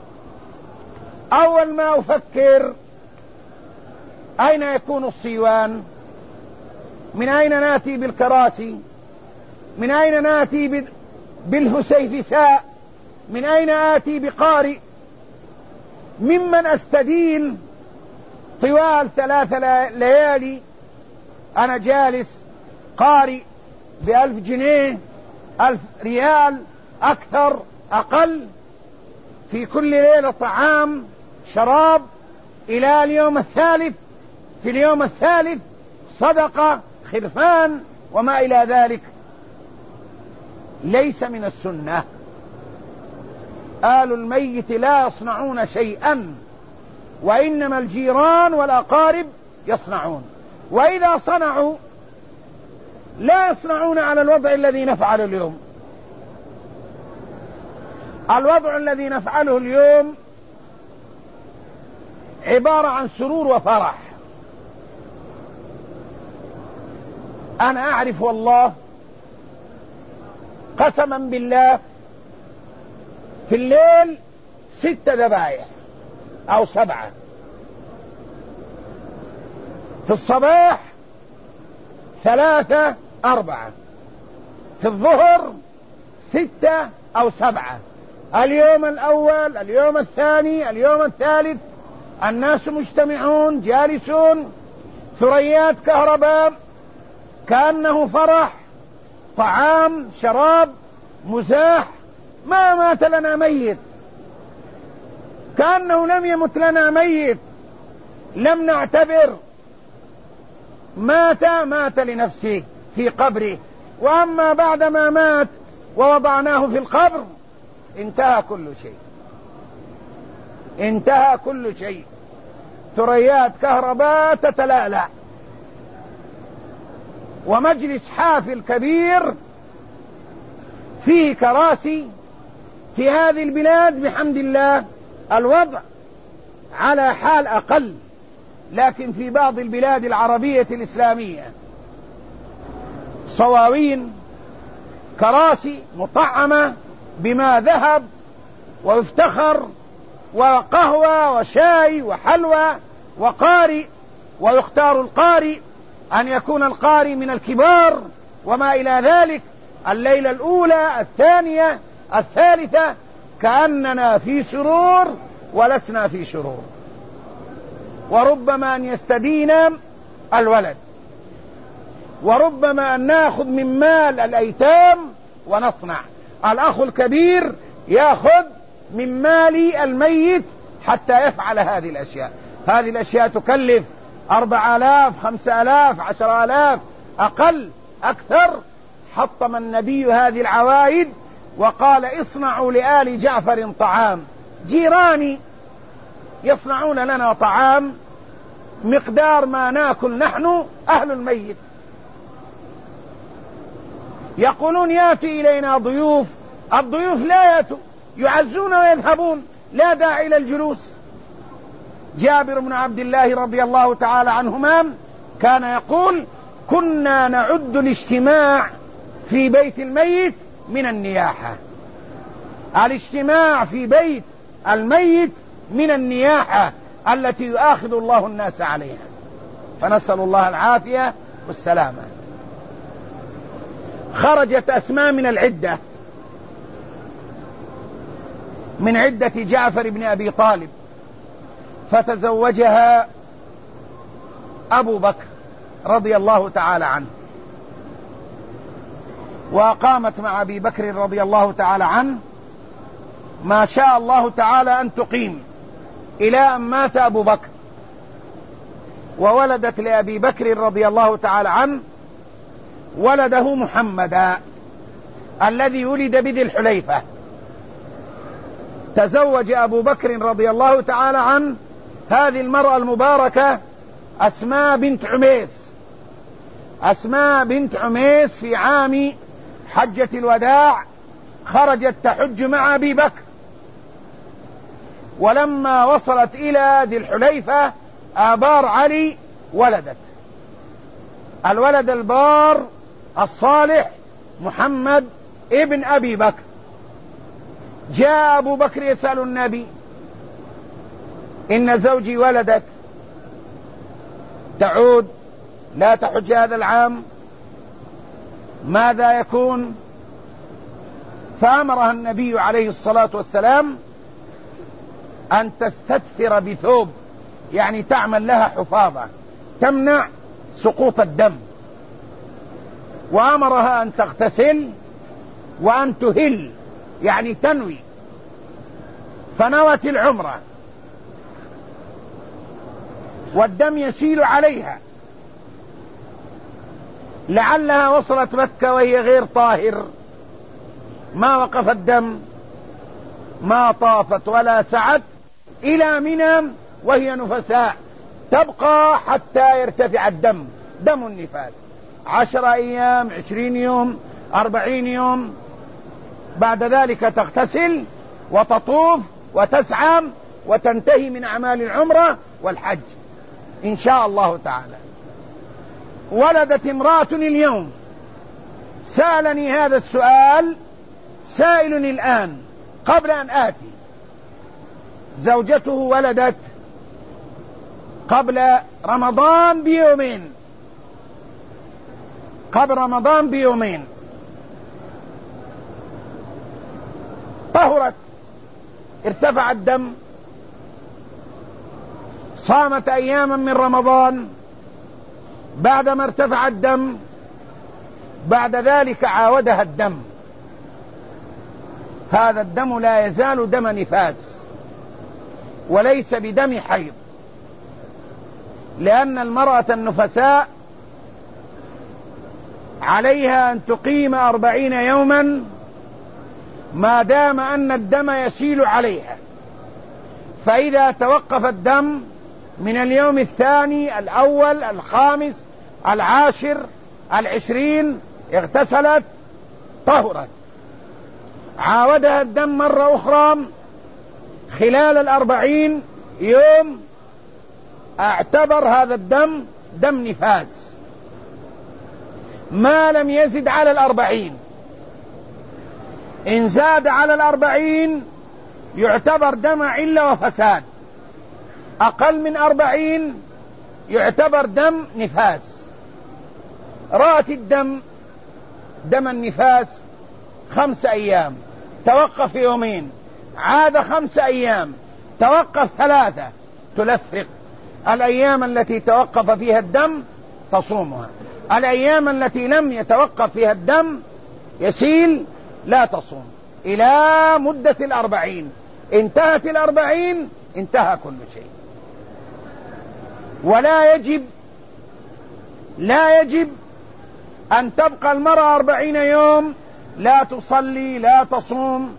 أول ما أفكر أين يكون الصيوان؟ من أين ناتي بالكراسي؟ من أين ناتي بالهسيفساء؟ من أين آتي بقارئ؟ ممن أستدين طوال ثلاث ليالي أنا جالس قارئ بألف جنيه، ألف ريال، أكثر أقل، في كل ليلة طعام شراب، إلى اليوم الثالث، في اليوم الثالث صدقة خرفان وما إلى ذلك. ليس من السنة. آل الميت لا يصنعون شيئا، وإنما الجيران والأقارب يصنعون. وإذا صنعوا لا يصنعون على الوضع الذي نفعل اليوم. الوضع الذي نفعله اليوم عبارة عن سرور وفرح. أنا أعرف والله قسما بالله في الليل ست ذبائح أو سبعة، في الصباح ثلاثة أربعة، في الظهر ستة أو سبعة، اليوم الأول، اليوم الثاني، اليوم الثالث، الناس مجتمعون جالسون، ثريات كهرباء، كأنه فرح، طعام، شراب، مزاح. ما مات لنا ميت، كأنه لم يمت لنا ميت، لم نعتبر. مات مات لنفسه في قبره، وأما بعدما مات ووضعناه في القبر انتهى كل شيء، انتهى كل شيء. ثريات كهرباء تتلألأ، ومجلس حافل كبير فيه كراسي. في هذه البلاد بحمد الله الوضع على حال أقل، لكن في بعض البلاد العربية الإسلامية صواوين، كراسي مطعمة بما ذهب وافتخر، وقهوة وشاي وحلوى وقارئ، ويختار القارئ أن يكون القارئ من الكبار وما إلى ذلك. الليلة الأولى، الثانية، الثالثة، كأننا في سرور ولسنا في شرور. وربما أن يستدين الولد، وربما أن ناخذ من مال الأيتام ونصنع. الأخ الكبير ياخذ من مال الميت حتى يفعل هذه الأشياء. هذه الأشياء تكلف أربع آلاف، خمس آلاف، عشر آلاف، أقل أكثر. حطم النبي هذه العوائد وقال اصنعوا لآل جعفر طعام. جيراني يصنعون لنا طعام مقدار ما ناكل نحن أهل الميت. يقولون يأتي إلينا ضيوف، الضيوف لا يأتوا، يعزون ويذهبون، لا داعي إلى الجلوس. جابر بن عبد الله رضي الله تعالى عنهما كان يقول كنا نعد الاجتماع في بيت الميت من النياحة. الاجتماع في بيت الميت من النياحة التي يؤاخذ الله الناس عليها، فنسأل الله العافية والسلامة. خرجت أسماء من العدة، من عدة جعفر بن أبي طالب، فتزوجها أبو بكر رضي الله تعالى عنه، وقامت مع أبي بكر رضي الله تعالى عنه ما شاء الله تعالى أن تقيم إلى أن مات أبو بكر، وولدت لأبي بكر رضي الله تعالى عنه ولده محمدا الذي ولد بذي الحليفة. تزوج أبو بكر رضي الله تعالى عنه هذه المرأة المباركة أسماء بنت عميس، أسماء بنت عميس في عام حجة الوداع خرجت تحج مع أبي بكر، ولما وصلت إلى ذي الحليفة آبار علي ولدت الولد البار الصالح محمد ابن أبي بكر. جاء أبو بكر يسأل النبي: إن زوجي ولدت، تعود لا تحج هذا العام، ماذا يكون؟ فأمرها النبي عليه الصلاة والسلام أن تستدثر بثوب، يعني تعمل لها حفاظة تمنع سقوط الدم، وأمرها أن تغتسل وأن تهل، يعني تنوي، فنوت العمرة والدم يسيل عليها، لعلها وصلت مكة وهي غير طاهر، ما وقف الدم، ما طافت ولا سعت إلى منى وهي نفساء، تبقى حتى يرتفع الدم، دم النفاس، عشر أيام، عشرين يوم، أربعين يوم. بعد ذلك تغتسل وتطوف وتسعى وتنتهي من أعمال العمرة والحج إن شاء الله تعالى. ولدت امرأة اليوم، سألني هذا السؤال سائل الآن قبل أن آتي، زوجته ولدت قبل رمضان بيومين، قبل رمضان بيومين طهرت، ارتفع الدم، صامت أياما من رمضان، بعدما ارتفع الدم بعد ذلك عاودها الدم. هذا الدم لا يزال دم نفاس وليس بدم حيض، لأن المرأة النفساء عليها أن تقيم أربعين يوما ما دام أن الدم يسيل عليها، فإذا توقف الدم من اليوم الثاني، الأول، الخامس، العاشر، العشرين، اغتسلت طهرت، عاودها الدم مرة أخرى خلال الأربعين يوم، اعتبر هذا الدم دم نفاس ما لم يزد على الأربعين. إن زاد على الأربعين يعتبر دم علة وفساد، أقل من أربعين يعتبر دم نفاس. رأت الدم دم النفاس خمس أيام، توقف يومين، عاد خمس أيام، توقف ثلاثة، تلفق. الأيام التي توقف فيها الدم تصومها، الأيام التي لم يتوقف فيها الدم يسيل لا تصوم إلى مدة الأربعين. انتهت الأربعين انتهى كل شيء. ولا يجب لا يجب أن تبقى المرأة أربعين يوم لا تصلي لا تصوم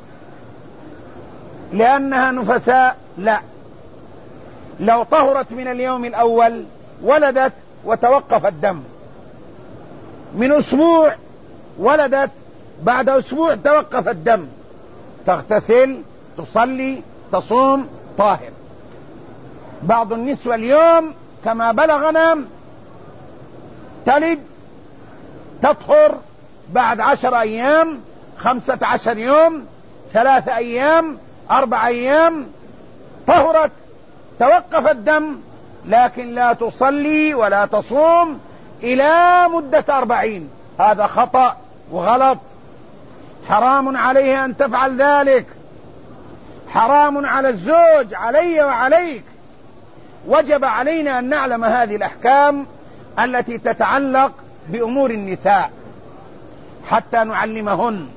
لأنها نفساء، لا. لو طهرت من اليوم الأول ولدت وتوقف الدم، من أسبوع ولدت، بعد أسبوع توقف الدم، تغتسل، تصلي، تصوم، طاهر. بعض النسوة اليوم كما بلغنا تلد تطهر بعد عشر أيام، خمسة عشر يوم، ثلاثة أيام، أربع أيام، طهرت، توقف الدم، لكن لا تصلي ولا تصوم إلى مدة أربعين. هذا خطأ وغلط، حرام عليها أن تفعل ذلك، حرام على الزوج، علي وعليك. وجب علينا أن نعلم هذه الأحكام التي تتعلق بأمور النساء حتى نعلمهن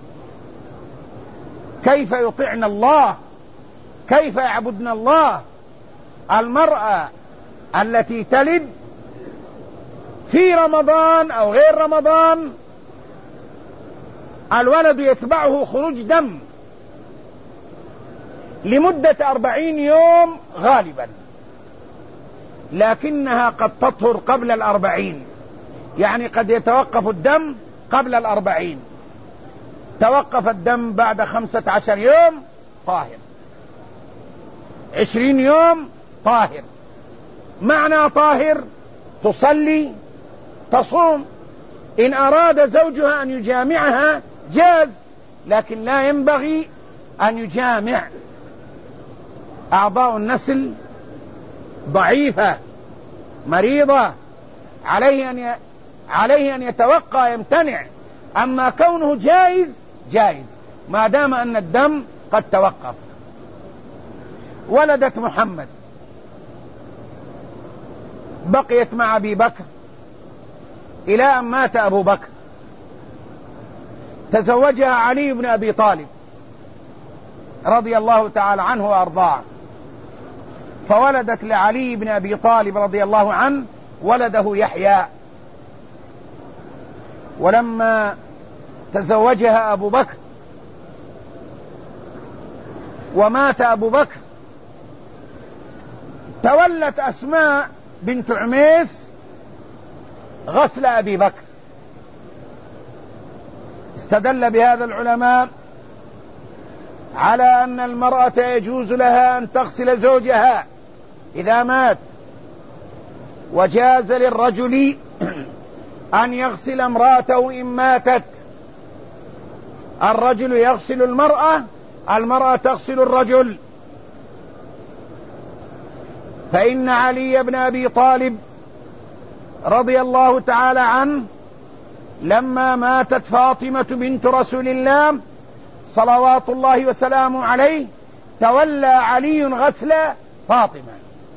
كيف يطيعن الله، كيف يعبدن الله. المرأة التي تلد في رمضان أو غير رمضان الولد يتبعه خروج دم لمدة أربعين يوم غالبا، لكنها قد تطهر قبل الأربعين، يعني قد يتوقف الدم قبل الأربعين. توقف الدم بعد خمسة عشر يوم طاهر، عشرين يوم طاهر. معنى طاهر تصلي تصوم، إن أراد زوجها أن يجامعها جاز، لكن لا ينبغي أن يجامع. أعضاء النسل ضعيفة مريضة، عليه أن ي... عليه أن يتوقع يمتنع. أما كونه جائز جائز ما دام أن الدم قد توقف. ولدت محمد، بقيت مع أبي بكر إلى أن مات أبو بكر. تزوجها علي بن أبي طالب رضي الله تعالى عنه وأرضاه، فولدت لعلي بن أبي طالب رضي الله عنه ولده يحيى. ولما تزوجها أبو بكر ومات أبو بكر، تولت أسماء بنت عميس غسل أبي بكر. استدل بهذا العلماء على أن المرأة يجوز لها أن تغسل زوجها إذا مات، وجاز للرجل أن يغسل امرأته إن ماتت. الرجل يغسل المرأة، المرأة تغسل الرجل. فإن علي بن أبي طالب رضي الله تعالى عنه لما ماتت فاطمة بنت رسول الله صلوات الله وسلامه عليه، تولى علي غسل فاطمة.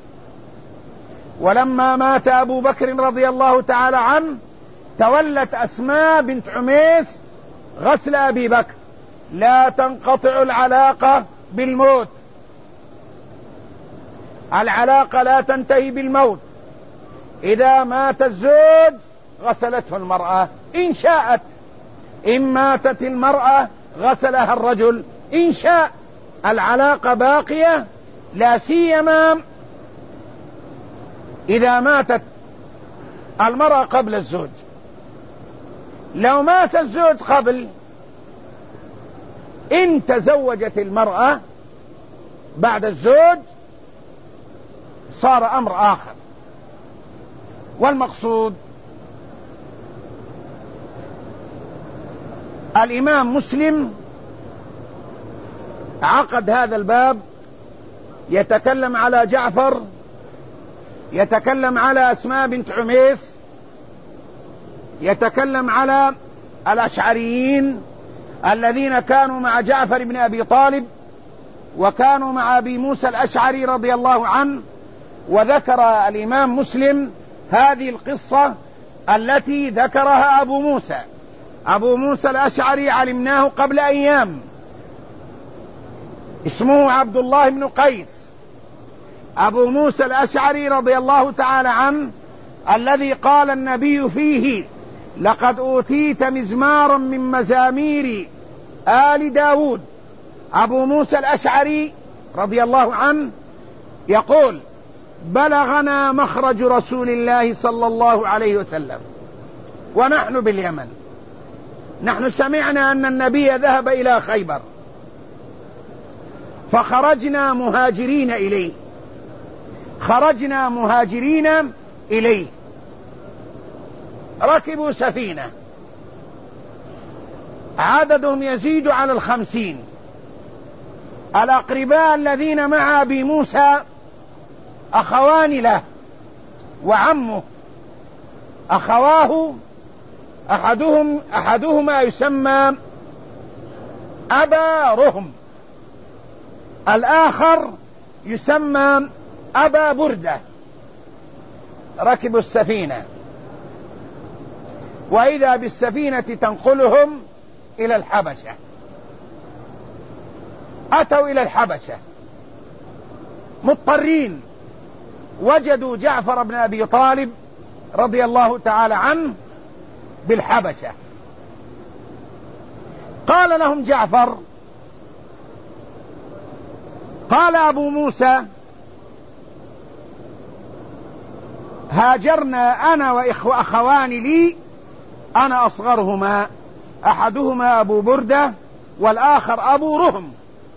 ولما مات أبو بكر رضي الله تعالى عنه، تولت أسماء بنت عميس غسل أبي بكر. لا تنقطع العلاقة بالموت، العلاقة لا تنتهي بالموت. إذا مات الزوج غسلته المرأة إن شاءت، إن ماتت المرأة غسلها الرجل إن شاء. العلاقة باقية، لا سيما إذا ماتت المرأة قبل الزوج. لو مات الزوج قبل، إن تزوجت المرأة بعد الزوج صار أمر آخر. والمقصود الإمام مسلم عقد هذا الباب يتكلم على جعفر، يتكلم على أسماء بنت عميس، يتكلم على الأشعريين الذين كانوا مع جعفر بن أبي طالب وكانوا مع أبي موسى الأشعري رضي الله عنه. وذكر الإمام مسلم هذه القصة التي ذكرها أبو موسى. أبو موسى الأشعري علمناه قبل أيام، اسمه عبد الله بن قيس. أبو موسى الأشعري رضي الله تعالى عنه الذي قال النبي فيه: لقد أوتيت مزمارا من مزامير آل داود. أبو موسى الأشعري رضي الله عنه يقول: بلغنا مخرج رسول الله صلى الله عليه وسلم ونحن باليمن، نحن سمعنا أن النبي ذهب إلى خيبر، فخرجنا مهاجرين إليه، خرجنا مهاجرين إليه ركبوا سفينة عددهم يزيد على الخمسين. الأقرباء الذين مع أبي موسى أخوان له وعمه، أخواه أحدهم أحدهما يسمى أبا رهم، الآخر يسمى أبا بردة. ركبوا السفينة، وإذا بالسفينة تنقلهم إلى الحبشة. أتوا إلى الحبشة مضطرين، وجدوا جعفر بن أبي طالب رضي الله تعالى عنه بالحبشة. قال لهم جعفر، قال أبو موسى: هاجرنا أنا وأخوان لي، أنا أصغرهما، أحدهما أبو بردة والآخر أبو رهم،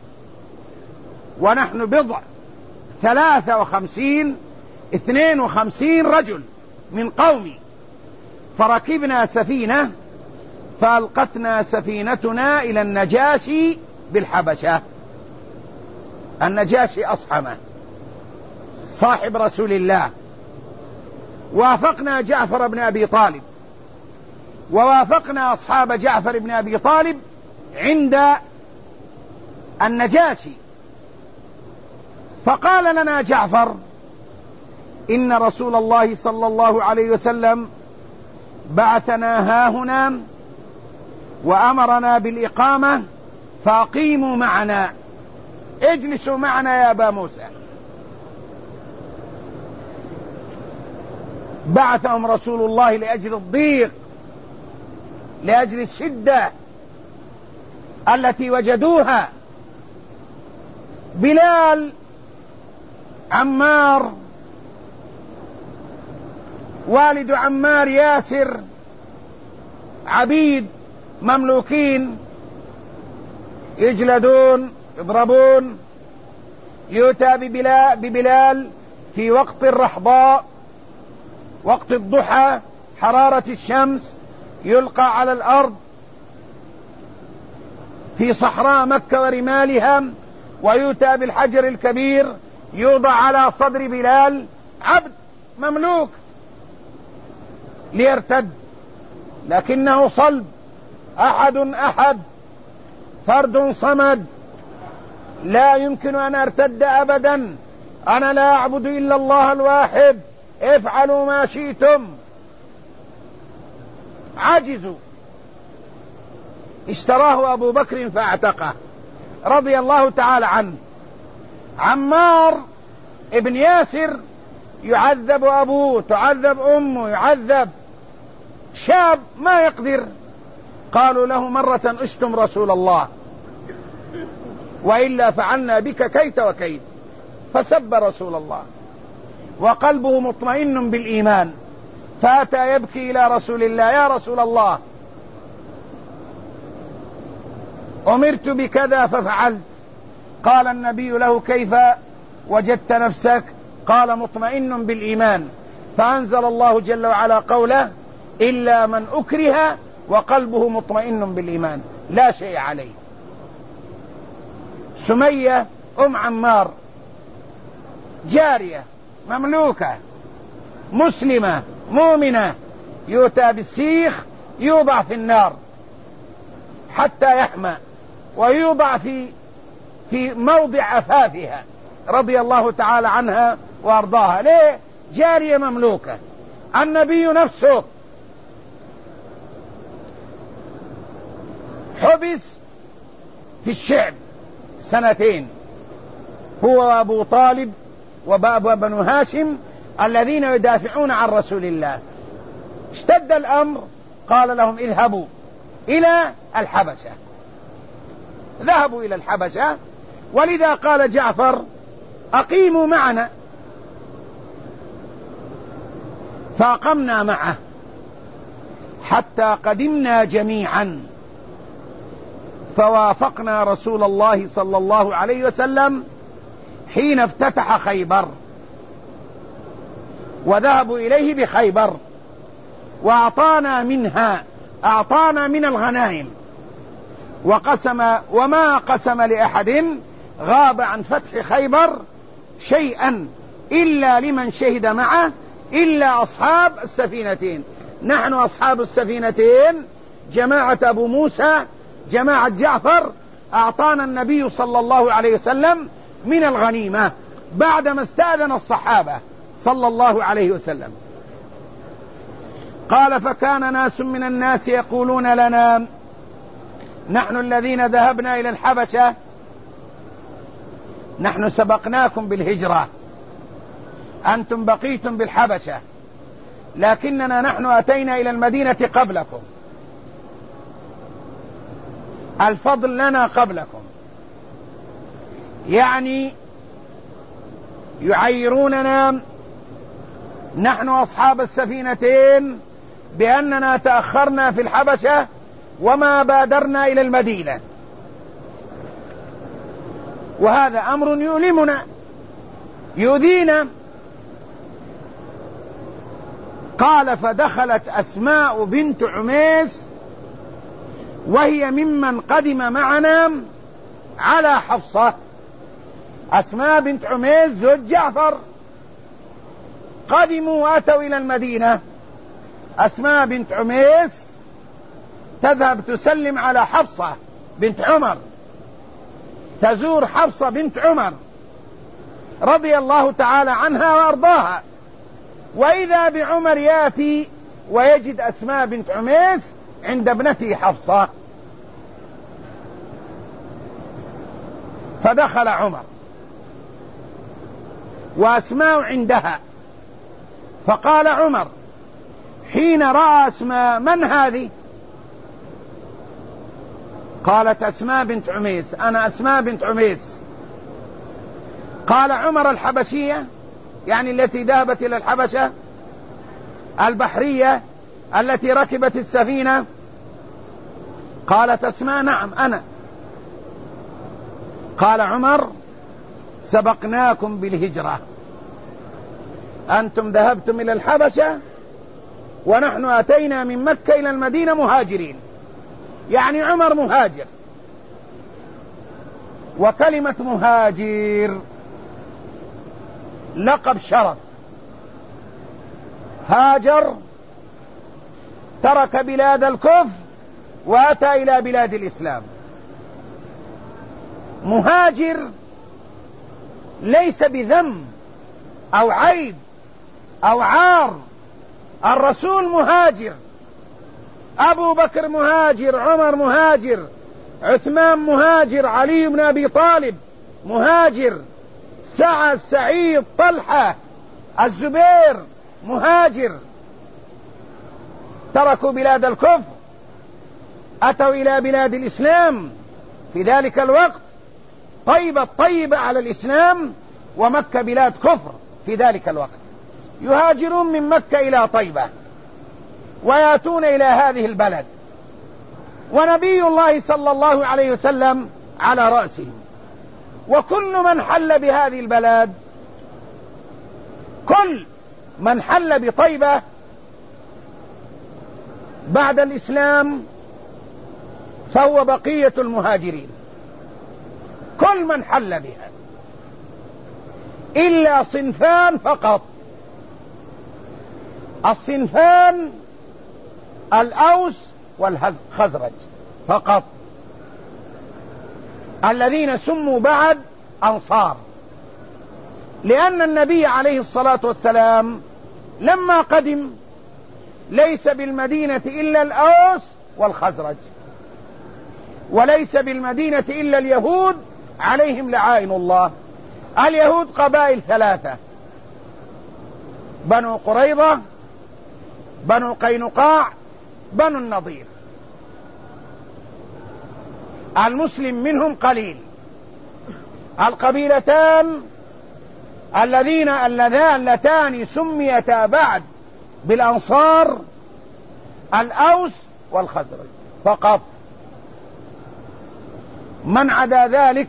ونحن بضع ثلاثة وخمسين اثنين وخمسين رجل من قومي، فركبنا سفينة فألقتنا سفينتنا إلى النجاشي بالحبشة. النجاشي أصحمه صاحب رسول الله. وافقنا جعفر بن أبي طالب ووافقنا أصحاب جعفر بن أبي طالب عند النجاشي، فقال لنا جعفر: إن رسول الله صلى الله عليه وسلم بعثنا هاهنا وأمرنا بالإقامة، فأقيموا معنا، اجلسوا معنا يا أبا موسى. بعثهم رسول الله لأجل الضيق، لأجل الشدة التي وجدوها. بلال، عمار، والد عمار ياسر، عبيد مملوكين يجلدون يضربون. يؤتى ببلال, ببلال في وقت الرحضاء، وقت الضحى، حرارة الشمس، يلقى على الأرض في صحراء مكة ورمالها، ويؤتى بالحجر الكبير يوضع على صدر بلال، عبد مملوك، ليرتد، لكنه صلب، أحد أحد، فرد صمد، لا يمكن أن أرتد أبدا، أنا لا أعبد إلا الله الواحد، افعلوا ما شئتم. عجزوا. اشتراه أبو بكر فاعتقه رضي الله تعالى عنه. عمار ابن ياسر يعذب أبوه، تعذب أمه، يعذب، شاب ما يقدر. قالوا له مرة: اشتم رسول الله وإلا فعلنا بك كيت وكيت. فسب رسول الله وقلبه مطمئن بالإيمان، فأتى يبكي إلى رسول الله: يا رسول الله، أمرت بكذا ففعلت. قال النبي له: كيف وجدت نفسك؟ قال: مطمئن بالإيمان. فأنزل الله جل وعلا قوله: إلا من أكره وقلبه مطمئن بالإيمان لا شيء عليه. سمية أم عمار جارية مملوكة مسلمة مؤمنة، يؤتى بالسيخ يوضع في النار حتى يحمى، ويوضع في في موضع أفافها، رضي الله تعالى عنها وأرضاها. ليه؟ جارية مملوكة. النبي نفسه حبس في الشعب سنتين، هو وأبو طالب وبنو هاشم الذين يدافعون عن رسول الله. اشتد الأمر، قال لهم: اذهبوا إلى الحبشة. ذهبوا إلى الحبشة، ولذا قال جعفر: أقيموا معنا. فأقمنا معه حتى قدمنا جميعا، فوافقنا رسول الله صلى الله عليه وسلم حين افتتح خيبر، وذهبوا إليه بخيبر، وأعطانا منها، أعطانا من الغنائم، وقسم وما قسم لأحد غاب عن فتح خيبر شيئا إلا لمن شهد معه إلا أصحاب السفينتين. نحن أصحاب السفينتين، جماعة أبو موسى، جماعة جعفر، أعطانا النبي صلى الله عليه وسلم من الغنيمة بعدما استأذن الصحابة صلى الله عليه وسلم. قال: فكان ناس من الناس يقولون لنا نحن الذين ذهبنا إلى الحبشة: نحن سبقناكم بالهجرة، أنتم بقيتم بالحبشة، لكننا نحن أتينا إلى المدينة قبلكم، الفضل لنا قبلكم. يعني يعيروننا نحن أصحاب السفينتين بأننا تأخرنا في الحبشة وما بادرنا إلى المدينة، وهذا أمر يؤلمنا يؤذينا. قال فدخلت أسماء بنت عميس وهي ممن قدم معنا على حفصة. أسماء بنت عميس زوج جعفر قدموا وأتوا إلى المدينة. أسماء بنت عميس تذهب تسلم على حفصة بنت عمر، تزور حفصة بنت عمر رضي الله تعالى عنها وأرضاها، وإذا بعمر يأتي ويجد أسماء بنت عميس عند ابنته حفصة. فدخل عمر وأسماء عندها، فقال عمر حين رأى أسماء من هذه؟ قالت أسماء بنت عميس، أنا أسماء بنت عميس. قال عمر الحبشية، يعني التي ذهبت إلى الحبشة البحرية التي ركبت السفينة؟ قالت أسماء نعم أنا. قال عمر سبقناكم بالهجرة، أنتم ذهبتم إلى الحبشة ونحن أتينا من مكة إلى المدينة مهاجرين، يعني عمر مهاجر. وكلمة مهاجر لقب شرف، هاجر ترك بلاد الكفر وأتى إلى بلاد الإسلام. مهاجر ليس بذم أو عيب أو عار، الرسول مهاجر، أبو بكر مهاجر، عمر مهاجر، عثمان مهاجر، علي بن أبي طالب مهاجر، سعد، سعيد، طلحة، الزبير مهاجر، تركوا بلاد الكفر أتوا إلى بلاد الإسلام. في ذلك الوقت طيبة طيبة على الإسلام، ومكة بلاد كفر في ذلك الوقت، يهاجرون من مكة إلى طيبة ويأتون إلى هذه البلد، ونبي الله صلى الله عليه وسلم على رأسهم. وكل من حل بهذه البلد، كل من حل بطيبة بعد الإسلام فهو بقية المهاجرين، كل من حل بها إلا صنفان فقط. الصنفان الأوس والخزرج فقط، الذين سموا بعد أنصار، لأن النبي عليه الصلاة والسلام لما قدم ليس بالمدينة إلا الأوس والخزرج، وليس بالمدينة إلا اليهود عليهم لعائن الله. اليهود قبائل ثلاثة: بنو قريظة، بنو قينقاع، بنو النضير. المسلم منهم قليل. القبيلتان الذين اللذان اللتان سميتا بعد بالأنصار الأوس والخزرج فقط. من عدا ذلك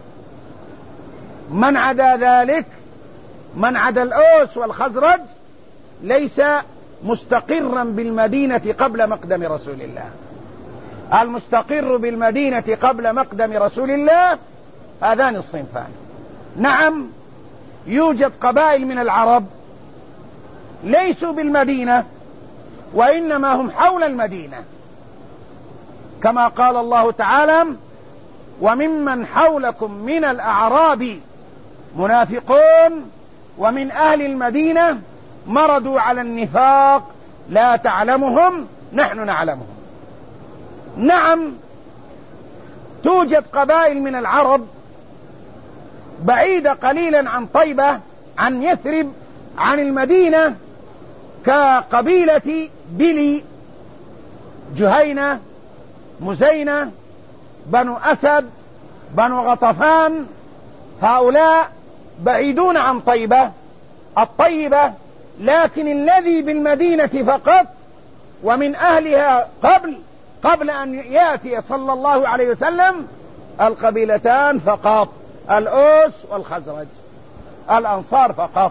من عدا ذلك من عدا الأوس والخزرج ليس مستقرا بالمدينة قبل مقدم رسول الله. المستقر بالمدينة قبل مقدم رسول الله هذان الصنفان. نعم، يوجد قبائل من العرب ليسوا بالمدينة وإنما هم حول المدينة، كما قال الله تعالى: وممن حولكم من الأعراب منافقون ومن أهل المدينة مرضوا على النفاق لا تعلمهم نحن نعلمهم. نعم، توجد قبائل من العرب بعيدة قليلا عن طيبة، عن يثرب، عن المدينة، كقبيلة بلي، جهينة، مزينة، بنو أسد، بنو غطفان. هؤلاء بعيدون عن طيبة الطيبة، لكن الذي بالمدينة فقط ومن أهلها قبل قبل أن يأتي صلى الله عليه وسلم القبيلتان فقط، الأوس والخزرج، الأنصار فقط.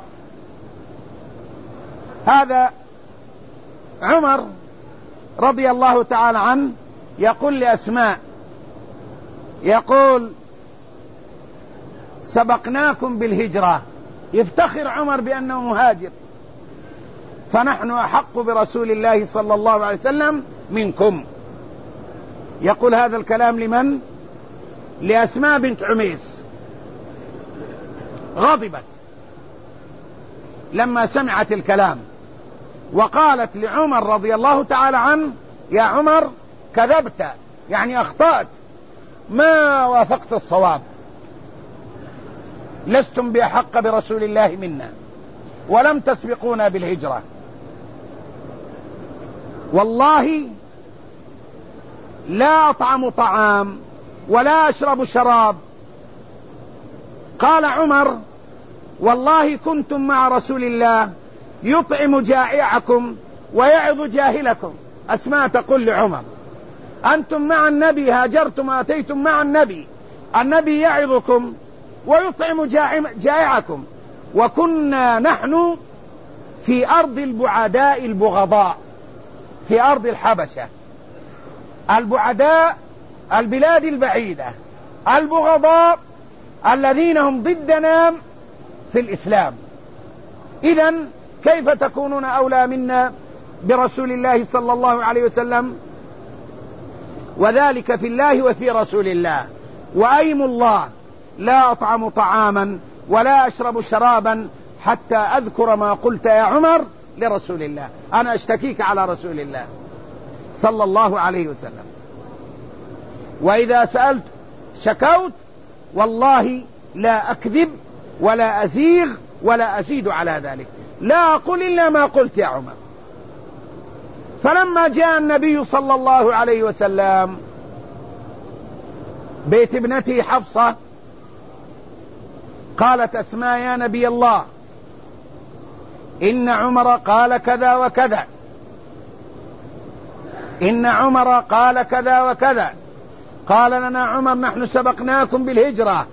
هذا عمر رضي الله تعالى عنه يقول لأسماء، يقول سبقناكم بالهجرة، يفتخر عمر بأنه مهاجر، فنحن أحق برسول الله صلى الله عليه وسلم منكم. يقول هذا الكلام لمن؟ لأسماء بنت عميس. غضبت لما سمعت الكلام، وقالت لعمر رضي الله تعالى عنه: يا عمر كذبت، يعني أخطأت، ما وافقت الصواب، لستم بأحق برسول الله منا، ولم تسبقونا بالهجرة. والله لا أطعم طعام ولا أشرب شراب. قال عمر: والله كنتم مع رسول الله يطعم جائعكم ويعظ جاهلكم. أسماء تقول لعمر: أنتم مع النبي، هاجرتم وأتيتم مع النبي، النبي يعظكم ويطعم جائعكم، وكنا نحن في أرض البعداء البغضاء، في أرض الحبشة. البعداء البلاد البعيدة، البغضاء الذين هم ضدنا في الإسلام. إذن كيف تكونون أولى منا برسول الله صلى الله عليه وسلم؟ وذلك في الله وفي رسول الله. وأيم الله لا أطعم طعاما ولا أشرب شرابا حتى أذكر ما قلت يا عمر لرسول الله. أنا أشتكيك على رسول الله صلى الله عليه وسلم، وإذا سألت شكوت، والله لا أكذب ولا أزيغ ولا أزيد على ذلك، لا أقول إلا ما قلت يا عمر. فلما جاء النبي صلى الله عليه وسلم بيت ابنته حفصة، قالت أسماء: يا نبي الله، إن عمر قال كذا وكذا، إن عمر قال كذا وكذا. قال لنا عمر: نحن سبقناكم بالهجرة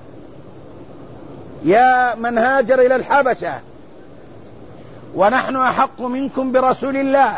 يا من هاجر إلى الحبشة، ونحن أحق منكم برسول الله.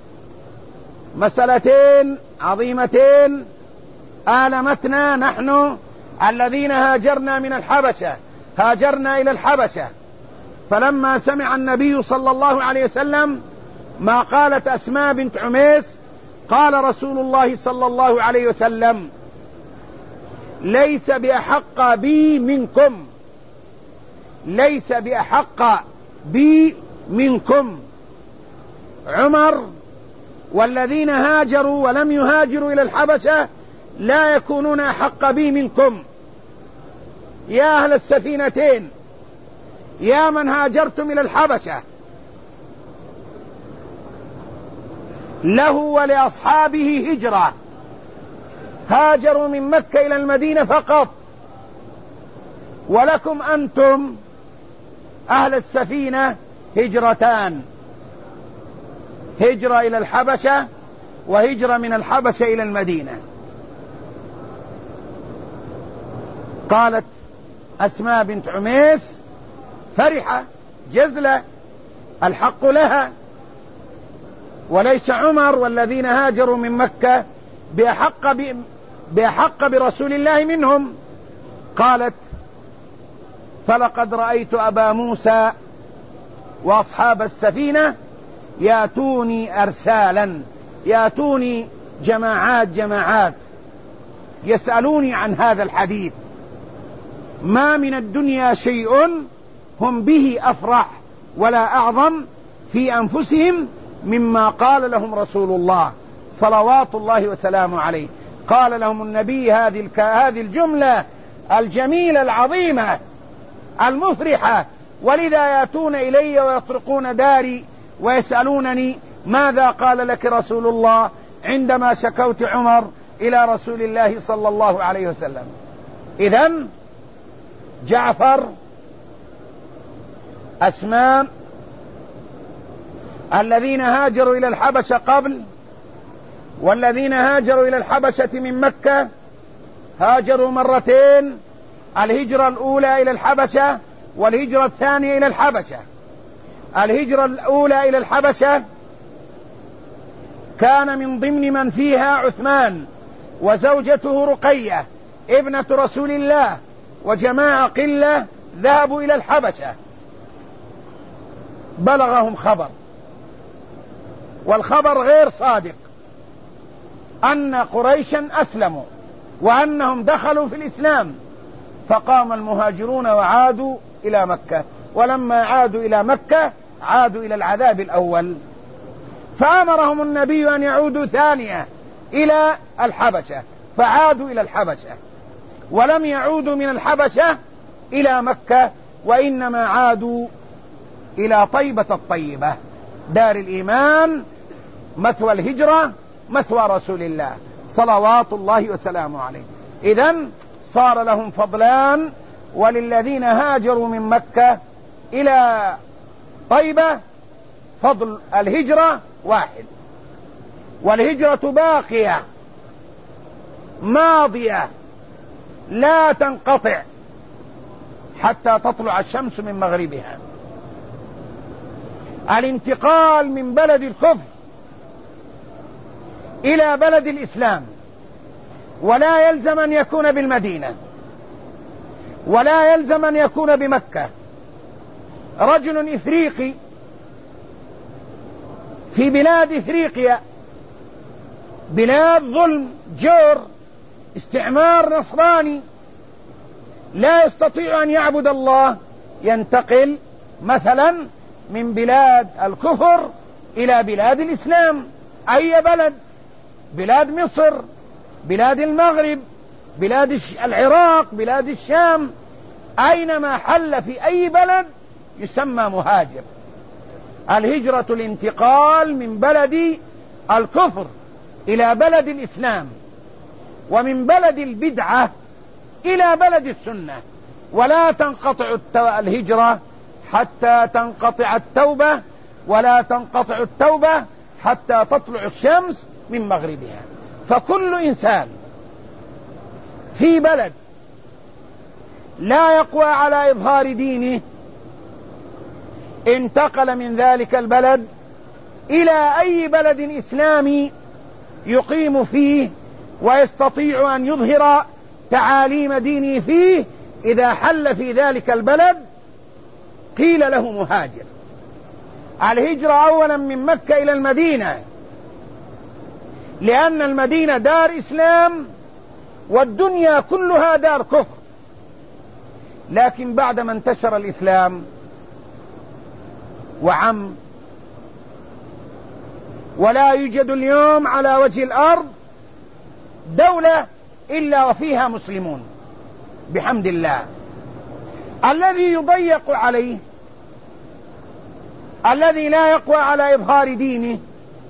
مسألتين عظيمتين آلمتنا نحن الذين هاجرنا من الحبشة، هاجرنا إلى الحبشة. فلما سمع النبي صلى الله عليه وسلم ما قالت أسماء بنت عميس، قال رسول الله صلى الله عليه وسلم: ليس بأحق بي منكم، ليس بأحق بي منكم عمر والذين هاجروا ولم يهاجروا إلى الحبشة لا يكونون أحق بي منكم. يا أهل السفينتين، يا من هاجرتم إلى الحبشة، له ولأصحابه هجرة، هاجروا من مكة إلى المدينة فقط، ولكم أنتم أهل السفينة هجرتان: هجرة إلى الحبشة وهجرة من الحبشة إلى المدينة. قالت أسماء بنت عميس فرحة جزلة: الحق لها، وليس عمر والذين هاجروا من مكة بأحق, ب... بأحق برسول الله منهم. قالت: فلقد رأيت أبا موسى وأصحاب السفينة يأتوني أرسالا، يأتوني جماعات جماعات يسألوني عن هذا الحديث. ما من الدنيا شيء هم به أفرح ولا أعظم في أنفسهم مما قال لهم رسول الله صلوات الله وسلامه عليه. قال لهم النبي هذه هذه الجملة الجميلة العظيمة المفرحة: ولذا يأتون إلي ويطرقون داري ويسألونني ماذا قال لك رسول الله عندما شكوت عمر إلى رسول الله صلى الله عليه وسلم. إذن جعفر، أسماء، الذين هاجروا إلى الحبشة قبل، والذين هاجروا إلى الحبشة من مكة هاجروا مرتين، الهجرة الأولى إلى الحبشة والهجرة الثانية إلى الحبشة. الهجرة الأولى إلى الحبشة كان من ضمن من فيها عثمان وزوجته رقية ابنة رسول الله وجماعة قلة ذهبوا إلى الحبشة. بلغهم خبر، والخبر غير صادق، أن قريشا أسلموا وأنهم دخلوا في الإسلام، فقام المهاجرون وعادوا إلى مكة، ولما عادوا إلى مكة عادوا إلى العذاب الأول، فأمرهم النبي أن يعودوا ثانية إلى الحبشة، فعادوا إلى الحبشة، ولم يعودوا من الحبشة إلى مكة، وإنما عادوا إلى طيبة الطيبة دار الإيمان، مثوى الهجرة، مثوى رسول الله صلوات الله وسلامه عليه. إذن صار لهم فضلان، وللذين هاجروا من مكة إلى طيبة فضل الهجرة واحد، والهجرة باقية ماضية لا تنقطع حتى تطلع الشمس من مغربها. الانتقال من بلد الكفر إلى بلد الإسلام ولا يلزم أن يكون بالمدينة، ولا يلزم أن يكون بمكة. رجل إفريقي في بلاد إفريقيا، بلاد ظلم، جور، استعمار نصراني، لا يستطيع أن يعبد الله، ينتقل مثلا من بلاد الكفر إلى بلاد الإسلام. أي بلد؟ بلاد مصر، بلاد المغرب، بلاد العراق، بلاد الشام، أينما حل في أي بلد يسمى مهاجر. الهجرة الانتقال من بلد الكفر إلى بلد الإسلام، ومن بلد البدعة إلى بلد السنة، ولا تنقطع الهجرة حتى تنقطع التوبة، ولا تنقطع التوبة حتى تطلع الشمس من مغربها. فكل إنسان في بلد لا يقوى على إظهار دينه انتقل من ذلك البلد إلى أي بلد إسلامي يقيم فيه ويستطيع أن يظهر تعاليم دينه فيه. إذا حل في ذلك البلد قيل له مهاجر. الهجرة أولا من مكة إلى المدينة، لأن المدينة دار إسلام والدنيا كلها دار كفر، لكن بعدما انتشر الإسلام وعم، ولا يوجد اليوم على وجه الأرض دولة إلا وفيها مسلمون بحمد الله. الذي يضيق عليه، الذي لا يقوى على إظهار دينه،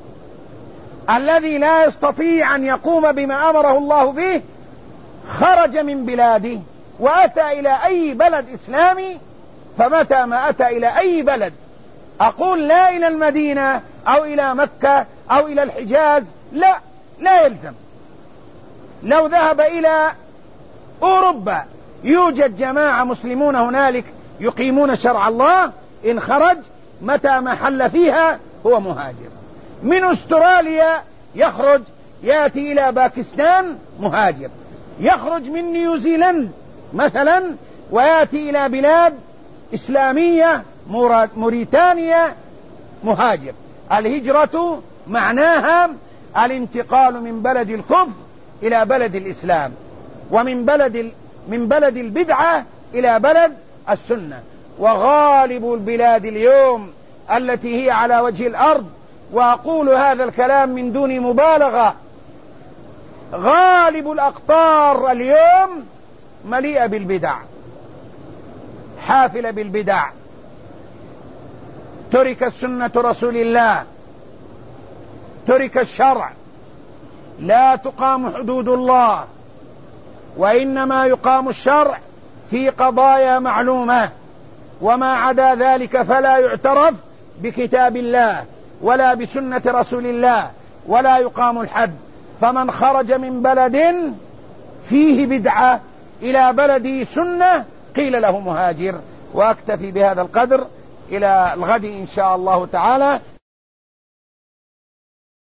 الذي لا يستطيع أن يقوم بما أمره الله به، خرج من بلاده وأتى إلى أي بلد إسلامي. فمتى ما أتى إلى أي بلد، أقول لا إلى المدينة أو إلى مكة أو إلى الحجاز، لا لا يلزم. لو ذهب إلى أوروبا يوجد جماعة مسلمون هنالك يقيمون شرع الله، إن خرج متى ما حل فيها هو مهاجر. من أستراليا يخرج يأتي إلى باكستان مهاجر، يخرج من نيوزيلند مثلا ويأتي إلى بلاد إسلامية موريتانيا مهاجر. الهجرة معناها الانتقال من بلد الكفر إلى بلد الإسلام، ومن بلد من بلد البدعة إلى بلد السنة. وغالب البلاد اليوم التي هي على وجه الأرض، وأقول هذا الكلام من دون مبالغة، غالب الأقطار اليوم مليئة بالبدع، حافلة بالبدع. ترك سنة رسول الله، ترك الشرع، لا تقام حدود الله، وإنما يقام الشرع في قضايا معلومة، وما عدا ذلك فلا يعترف بكتاب الله ولا بسنة رسول الله ولا يقام الحد. فمن خرج من بلد فيه بدعة إلى بلد سنة قيل له مهاجر. وأكتفي بهذا القدر، إلى الغد إن شاء الله تعالى.